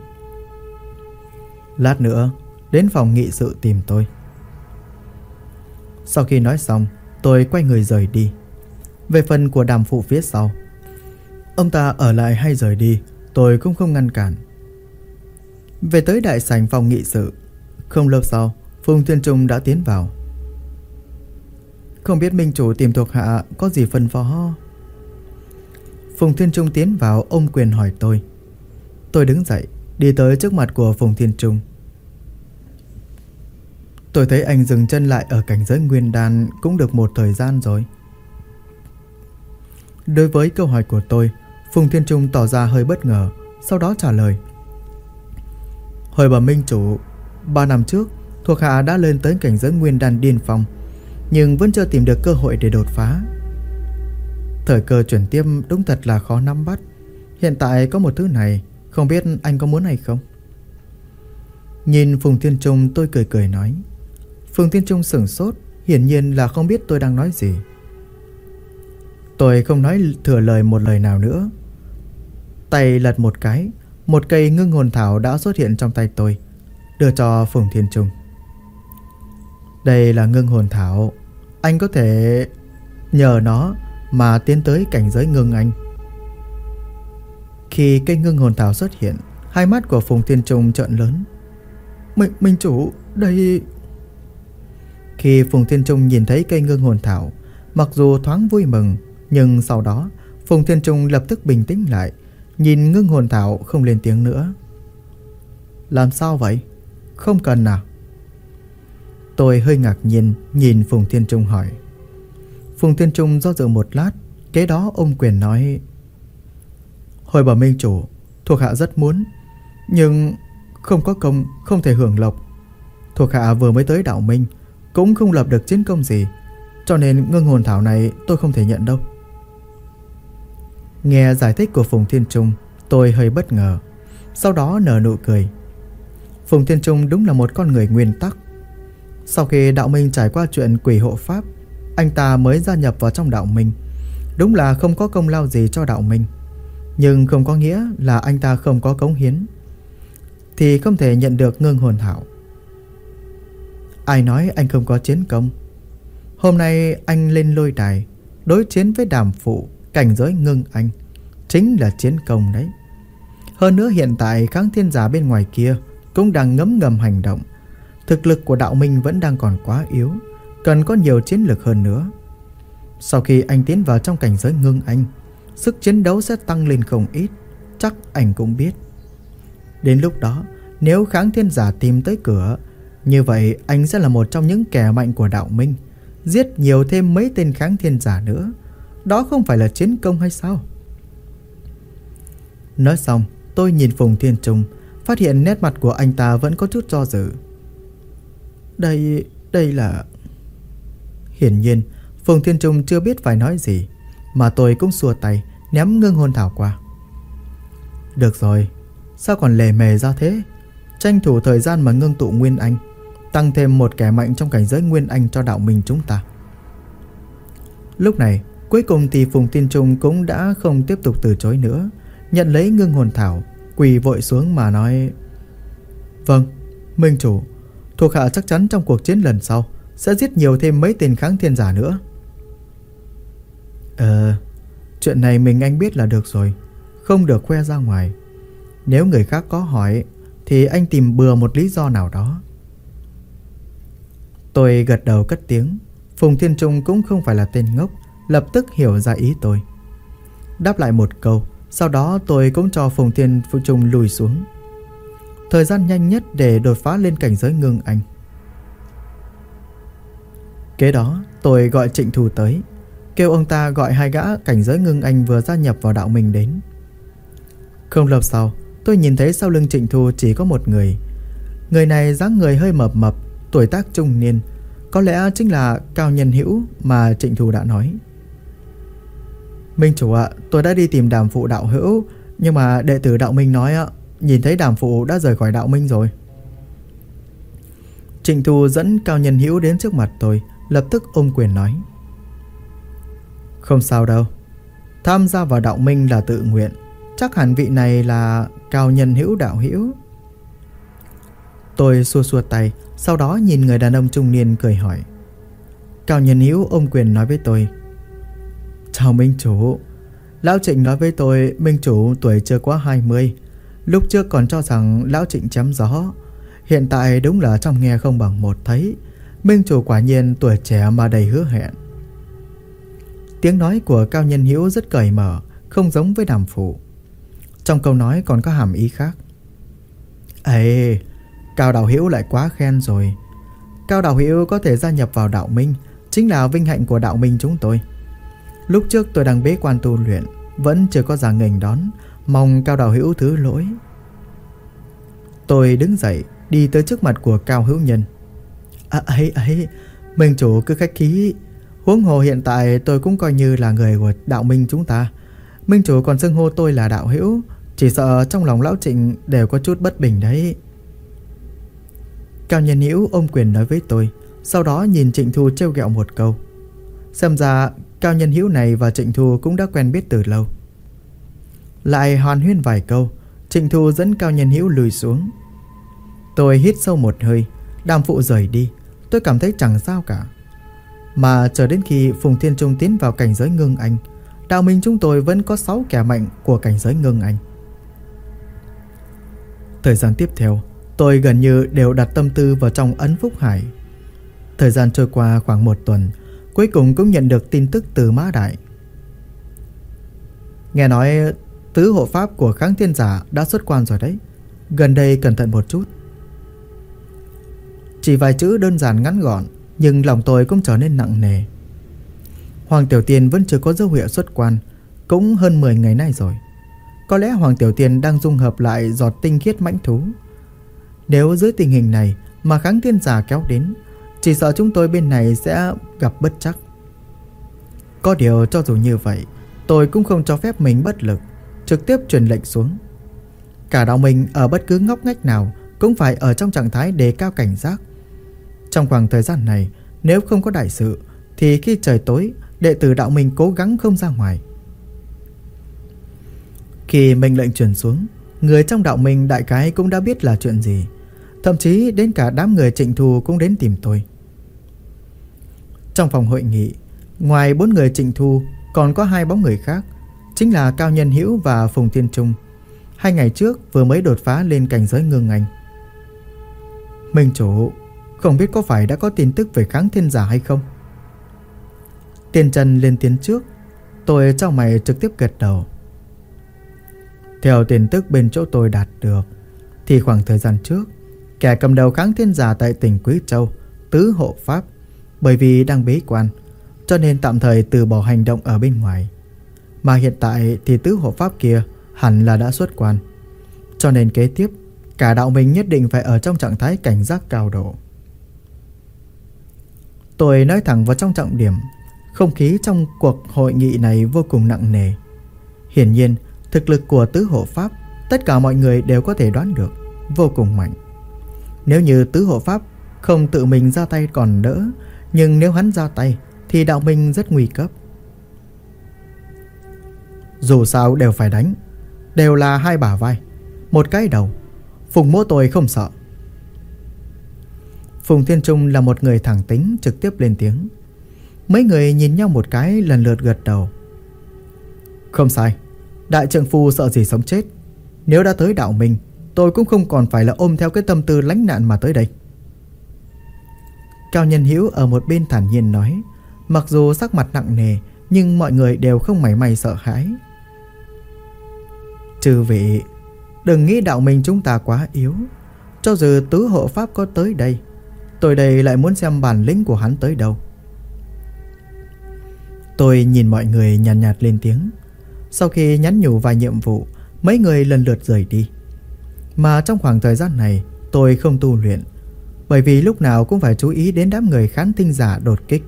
Lát nữa đến phòng nghị sự tìm tôi. Sau khi nói xong, tôi quay người rời đi. Về phần của Đàm Phụ phía sau, ông ta ở lại hay rời đi, tôi cũng không ngăn cản. Về tới đại sảnh phòng nghị sự, không lâu sau, Phùng Thiên Trung đã tiến vào. Không biết Minh chủ tìm thuộc hạ có gì phân phó? Phùng Thiên Trung tiến vào ôm quyền hỏi tôi. Tôi đứng dậy, đi tới trước mặt của Phùng Thiên Trung. Tôi thấy anh dừng chân lại ở cảnh giới nguyên đan cũng được một thời gian rồi. Đối với câu hỏi của tôi, Phùng Thiên Trung tỏ ra hơi bất ngờ, sau đó trả lời: Hồi bẩm Minh chủ, 3 năm trước thuộc hạ đã lên tới cảnh giới nguyên đan điên phong, nhưng vẫn chưa tìm được cơ hội để đột phá. Thời cơ chuyển tiếp đúng thật là khó nắm bắt. Hiện tại có một thứ này, không biết anh có muốn hay không? Nhìn Phùng Thiên Trung, tôi cười cười nói. Phùng Thiên Trung sửng sốt, hiển nhiên là không biết tôi đang nói gì. Tôi không nói thừa lời một lời nào nữa. Tay lật một cái, một cây ngưng hồn thảo đã xuất hiện trong tay tôi, đưa cho Phùng Thiên Trung. Đây là ngưng hồn thảo, anh có thể nhờ nó mà tiến tới cảnh giới ngưng anh. Khi cây ngưng hồn thảo xuất hiện, hai mắt của Phùng Thiên Trung trợn lớn. Minh chủ, đây... Khi Phùng Thiên Trung nhìn thấy cây ngưng hồn thảo, mặc dù thoáng vui mừng, nhưng sau đó Phùng Thiên Trung lập tức bình tĩnh lại, nhìn ngưng hồn thảo không lên tiếng nữa. Làm sao vậy? Không cần à? Tôi hơi ngạc nhiên nhìn Phùng Thiên Trung hỏi. Phùng Thiên Trung do dự một lát, kế đó ôm quyền nói. Hồi bẩm Minh chủ, thuộc hạ rất muốn, nhưng không có công không thể hưởng lộc. Thuộc hạ vừa mới tới đạo minh, cũng không lập được chiến công gì, cho nên ngưng hồn thảo này tôi không thể nhận đâu. Nghe giải thích của Phùng Thiên Trung, tôi hơi bất ngờ, sau đó nở nụ cười. Phùng Thiên Trung đúng là một con người nguyên tắc. Sau khi đạo minh trải qua chuyện quỷ hộ pháp, anh ta mới gia nhập vào trong đạo minh, đúng là không có công lao gì cho đạo minh, nhưng không có nghĩa là anh ta không có cống hiến thì không thể nhận được ngưng hồn thảo. Ai nói anh không có chiến công? Hôm nay anh lên lôi đài đối chiến với Đàm Phụ cảnh giới ngưng anh, chính là chiến công đấy. Hơn nữa hiện tại kháng thiên giả bên ngoài kia cũng đang ngấm ngầm hành động. Thực lực của đạo minh vẫn đang còn quá yếu, cần có nhiều chiến lực hơn nữa. Sau khi anh tiến vào trong cảnh giới ngưng anh, sức chiến đấu sẽ tăng lên không ít, chắc anh cũng biết. Đến lúc đó, nếu kháng thiên giả tìm tới cửa, như vậy anh sẽ là một trong những kẻ mạnh của đạo minh, giết nhiều thêm mấy tên kháng thiên giả nữa. Đó không phải là chiến công hay sao? Nói xong, tôi nhìn Phùng Thiên Trung, phát hiện nét mặt của anh ta vẫn có chút do dự. Đây là... Hiển nhiên, Phùng Thiên Trung chưa biết phải nói gì, mà tôi cũng xua tay, ném ngưng hồn thảo qua. Được rồi, sao còn lề mề ra thế? Tranh thủ thời gian mà ngưng tụ Nguyên Anh, tăng thêm một kẻ mạnh trong cảnh giới Nguyên Anh cho đạo minh chúng ta. Lúc này, cuối cùng thì Phùng Thiên Trung cũng đã không tiếp tục từ chối nữa, nhận lấy ngưng hồn thảo, quỳ vội xuống mà nói: Vâng, minh chủ, thuộc hạ chắc chắn trong cuộc chiến lần sau sẽ giết nhiều thêm mấy tên kháng thiên giả nữa. Chuyện này mình anh biết là được rồi, không được khoe ra ngoài. Nếu người khác có hỏi thì anh tìm bừa một lý do nào đó. Tôi gật đầu cất tiếng. Phùng Thiên Trung cũng không phải là tên ngốc, lập tức hiểu ra ý tôi, đáp lại một câu. Sau đó tôi cũng cho Phùng Thiên Trung lùi xuống. Thời gian nhanh nhất để đột phá lên cảnh giới ngưng anh. Kế đó tôi gọi Trịnh Thù tới, kêu ông ta gọi hai gã cảnh giới ngưng anh vừa gia nhập vào đạo minh đến. Không lâu sau, tôi nhìn thấy sau lưng Trịnh Thù chỉ có một người. Người này dáng người hơi mập mập, tuổi tác trung niên, có lẽ chính là Cao Nhân Hữu mà Trịnh Thù đã nói. Minh chủ ạ, tôi đã đi tìm Đàm Phụ đạo hữu, nhưng mà đệ tử đạo minh nói nhìn thấy Đàm Phụ đã rời khỏi đạo minh rồi. Trịnh Thù dẫn Cao Nhân Hữu đến trước mặt tôi, lập tức ôm quyền nói: Không sao đâu, tham gia vào đạo minh là tự nguyện, chắc hẳn vị này là Cao Nhân Hữu đạo hữu. Tôi xua xua tay, sau đó nhìn người đàn ông trung niên cười hỏi. Cao Nhân Hữu ôm quyền nói với tôi: Chào minh chủ, lão Trịnh nói với tôi minh chủ tuổi chưa quá 20. Lúc trước còn cho rằng lão Trịnh chém gió, hiện tại đúng là trong nghe không bằng một thấy. Minh chủ quả nhiên tuổi trẻ mà đầy hứa hẹn. Tiếng nói của Cao Nhân Hữu rất cởi mở, không giống với Đàm Phụ. Trong câu nói còn có hàm ý khác. Ê, Cao đạo hữu lại quá khen rồi. Cao đạo hữu có thể gia nhập vào đạo minh chính là vinh hạnh của đạo minh chúng tôi. Lúc trước tôi đang bế quan tu luyện, vẫn chưa có ra nghênh đón, mong Cao đạo hữu thứ lỗi. Tôi đứng dậy đi tới trước mặt của Cao hữu nhân. Ấy, minh chủ cứ khách khí. Huống hồ hiện tại tôi cũng coi như là người của đạo minh chúng ta. Minh chủ còn xưng hô tôi là đạo hữu, chỉ sợ trong lòng lão Trịnh đều có chút bất bình đấy. Cao Nhân Hữu ôm quyền nói với tôi, sau đó nhìn Trịnh Thu trêu ghẹo một câu. Xem ra Cao Nhân Hữu này và Trịnh Thu cũng đã quen biết từ lâu. Lại hoàn huyên vài câu, Trịnh Thu dẫn Cao Nhân Hữu lùi xuống. Tôi hít sâu một hơi. Đàm Phụ rời đi, tôi cảm thấy chẳng sao cả. Mà chờ đến khi Phùng Thiên Trung tiến vào cảnh giới ngưng anh, đạo minh chúng tôi vẫn có 6 kẻ mạnh của cảnh giới ngưng anh. Thời gian tiếp theo, tôi gần như đều đặt tâm tư vào trong ấn Phúc Hải. Thời gian trôi qua khoảng 1 tuần, cuối cùng cũng nhận được tin tức từ Mã Đại. Nghe nói tứ hộ pháp của kháng thiên giả đã xuất quan rồi đấy, gần đây cẩn thận một chút. Chỉ vài chữ đơn giản ngắn gọn, nhưng lòng tôi cũng trở nên nặng nề. Hoàng Tiểu Tiên vẫn chưa có dấu hiệu xuất quan, cũng hơn 10 ngày nay rồi. Có lẽ Hoàng Tiểu Tiên đang dung hợp lại giọt tinh khiết mãnh thú. Nếu dưới tình hình này mà kháng thiên giả kéo đến, chỉ sợ chúng tôi bên này sẽ gặp bất trắc. Có điều cho dù như vậy, tôi cũng không cho phép mình bất lực, trực tiếp truyền lệnh xuống. Cả đạo mình ở bất cứ ngóc ngách nào cũng phải ở trong trạng thái đề cao cảnh giác. Trong khoảng thời gian này, nếu không có đại sự thì khi trời tối đệ tử đạo minh cố gắng không ra ngoài. Khi mệnh lệnh truyền xuống, người trong đạo minh đại khái cũng đã biết là chuyện gì. Thậm chí đến cả đám người Trịnh Thu cũng đến tìm tôi. Trong phòng hội nghị, ngoài 4 người Trịnh Thu, còn có 2 bóng người khác, chính là Cao Nhân Hữu và Phùng Thiên Trung. 2 ngày trước vừa mới đột phá lên cảnh giới ngưng anh. Minh chủ, không biết có phải đã có tin tức về Kháng Thiên Giả hay không? Tiên Trần lên tiếng trước. Tôi chau mày trực tiếp gật đầu. Theo tin tức bên chỗ tôi đạt được, thì khoảng thời gian trước, kẻ cầm đầu Kháng Thiên Giả tại tỉnh Quý Châu, Tứ Hộ Pháp, bởi vì đang bế quan, cho nên tạm thời từ bỏ hành động ở bên ngoài. Mà hiện tại thì Tứ Hộ Pháp kia hẳn là đã xuất quan, cho nên kế tiếp cả đạo minh nhất định phải ở trong trạng thái cảnh giác cao độ. Tôi nói thẳng vào trong trọng điểm. Không khí trong cuộc hội nghị này vô cùng nặng nề. Hiển nhiên thực lực của Tứ Hộ Pháp tất cả mọi người đều có thể đoán được, vô cùng mạnh. Nếu như Tứ Hộ Pháp không tự mình ra tay còn đỡ, nhưng nếu hắn ra tay thì đạo minh rất nguy cấp. Dù sao đều phải đánh, đều là 2 bả vai, 1 cái đầu. Phùng mỗ tôi không sợ. Phùng Thiên Trung là một người thẳng tính, trực tiếp lên tiếng. Mấy người nhìn nhau một cái, lần lượt gật đầu. Không sai, đại trượng phu sợ gì sống chết. Nếu đã tới đạo minh, tôi cũng không còn phải là ôm theo cái tâm tư lánh nạn mà tới đây. Cao Nhân Hữu ở một bên thản nhiên nói. Mặc dù sắc mặt nặng nề, nhưng mọi người đều không mảy may sợ hãi. Chư vị, đừng nghĩ đạo minh chúng ta quá yếu. Cho dù Tứ Hộ Pháp có tới đây, tôi đây lại muốn xem bản lĩnh của hắn tới đâu. Tôi nhìn mọi người nhàn nhạt lên tiếng. Sau khi nhắn nhủ vài nhiệm vụ, mấy người lần lượt rời đi. Mà trong khoảng thời gian này tôi không tu luyện, bởi vì lúc nào cũng phải chú ý đến đám người Kháng Thiên Giả đột kích.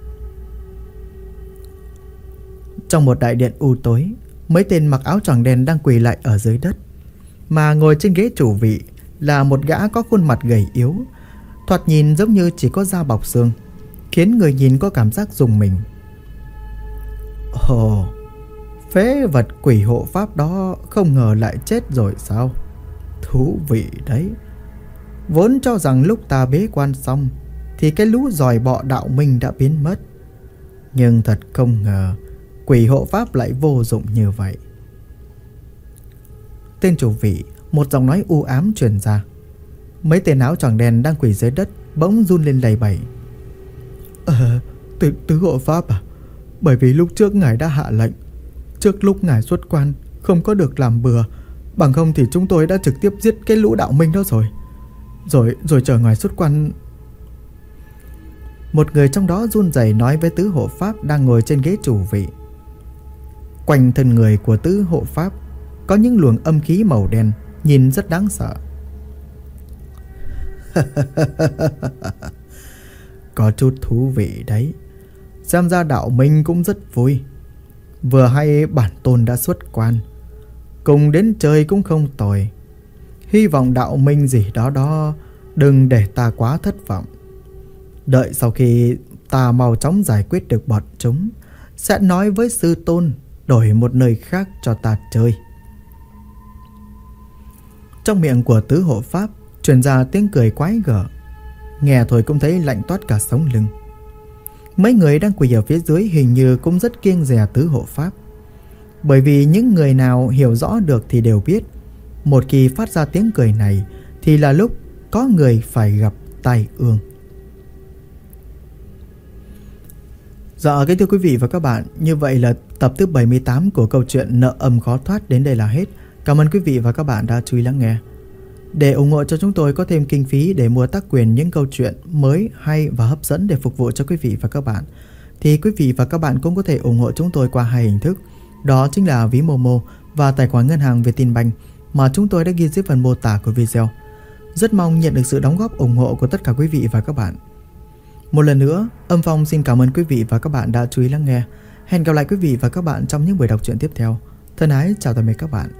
Trong một đại điện u tối, mấy tên mặc áo choàng đen đang quỳ lại ở dưới đất. Mà ngồi trên ghế chủ vị là một gã có khuôn mặt gầy yếu, thoạt nhìn giống như chỉ có da bọc xương, khiến người nhìn có cảm giác rùng mình. Ồ, phế vật quỷ hộ pháp đó không ngờ lại chết rồi sao? Thú vị đấy. Vốn cho rằng lúc ta bế quan xong thì cái lũ giòi bọ đạo minh đã biến mất, nhưng thật không ngờ quỷ hộ pháp lại vô dụng như vậy. Tên chủ vị, một giọng nói u ám truyền ra. Mấy tên áo choàng đen đang quỳ dưới đất bỗng run lên lầy bẩy. Tứ Hộ Pháp à? Bởi vì lúc trước ngài đã hạ lệnh, trước lúc ngài xuất quan không có được làm bừa, bằng không thì chúng tôi đã trực tiếp giết cái lũ đạo minh đó rồi. Rồi chờ ngài xuất quan. Một người trong đó run rẩy nói với Tứ Hộ Pháp đang ngồi trên ghế chủ vị. Quanh thân người của Tứ Hộ Pháp có những luồng âm khí màu đen, nhìn rất đáng sợ. Có chút thú vị đấy. Xem ra đạo minh cũng rất vui. Vừa hay bản tôn đã xuất quan, cùng đến chơi cũng không tồi. Hy vọng đạo minh gì đó đừng để ta quá thất vọng. Đợi sau khi ta mau chóng giải quyết được bọn chúng, sẽ nói với sư tôn đổi một nơi khác cho ta chơi. Trong miệng của Tứ Hộ Pháp truyền ra tiếng cười quái gở, nghe thôi cũng thấy lạnh toát cả sống lưng. Mấy người đang quỳ ở phía dưới hình như cũng rất kiêng dè Tứ Hộ Pháp, bởi vì những người nào hiểu rõ được thì đều biết, một khi phát ra tiếng cười này thì là lúc có người phải gặp tai ương. Dạ, kính thưa quý vị và các bạn, như vậy là tập thứ 78 của câu chuyện Nợ Âm Khó Thoát đến đây là hết. Cảm ơn quý vị và các bạn đã chú ý lắng nghe. Để ủng hộ cho chúng tôi có thêm kinh phí để mua tác quyền những câu chuyện mới, hay và hấp dẫn để phục vụ cho quý vị và các bạn, thì quý vị và các bạn cũng có thể ủng hộ chúng tôi qua 2 hình thức. Đó chính là ví Momo và tài khoản ngân hàng Vietinbank mà chúng tôi đã ghi dưới phần mô tả của video. Rất mong nhận được sự đóng góp ủng hộ của tất cả quý vị và các bạn. Một lần nữa, Âm Phong xin cảm ơn quý vị và các bạn đã chú ý lắng nghe. Hẹn gặp lại quý vị và các bạn trong những buổi đọc truyện tiếp theo. Thân ái chào tạm biệt các bạn.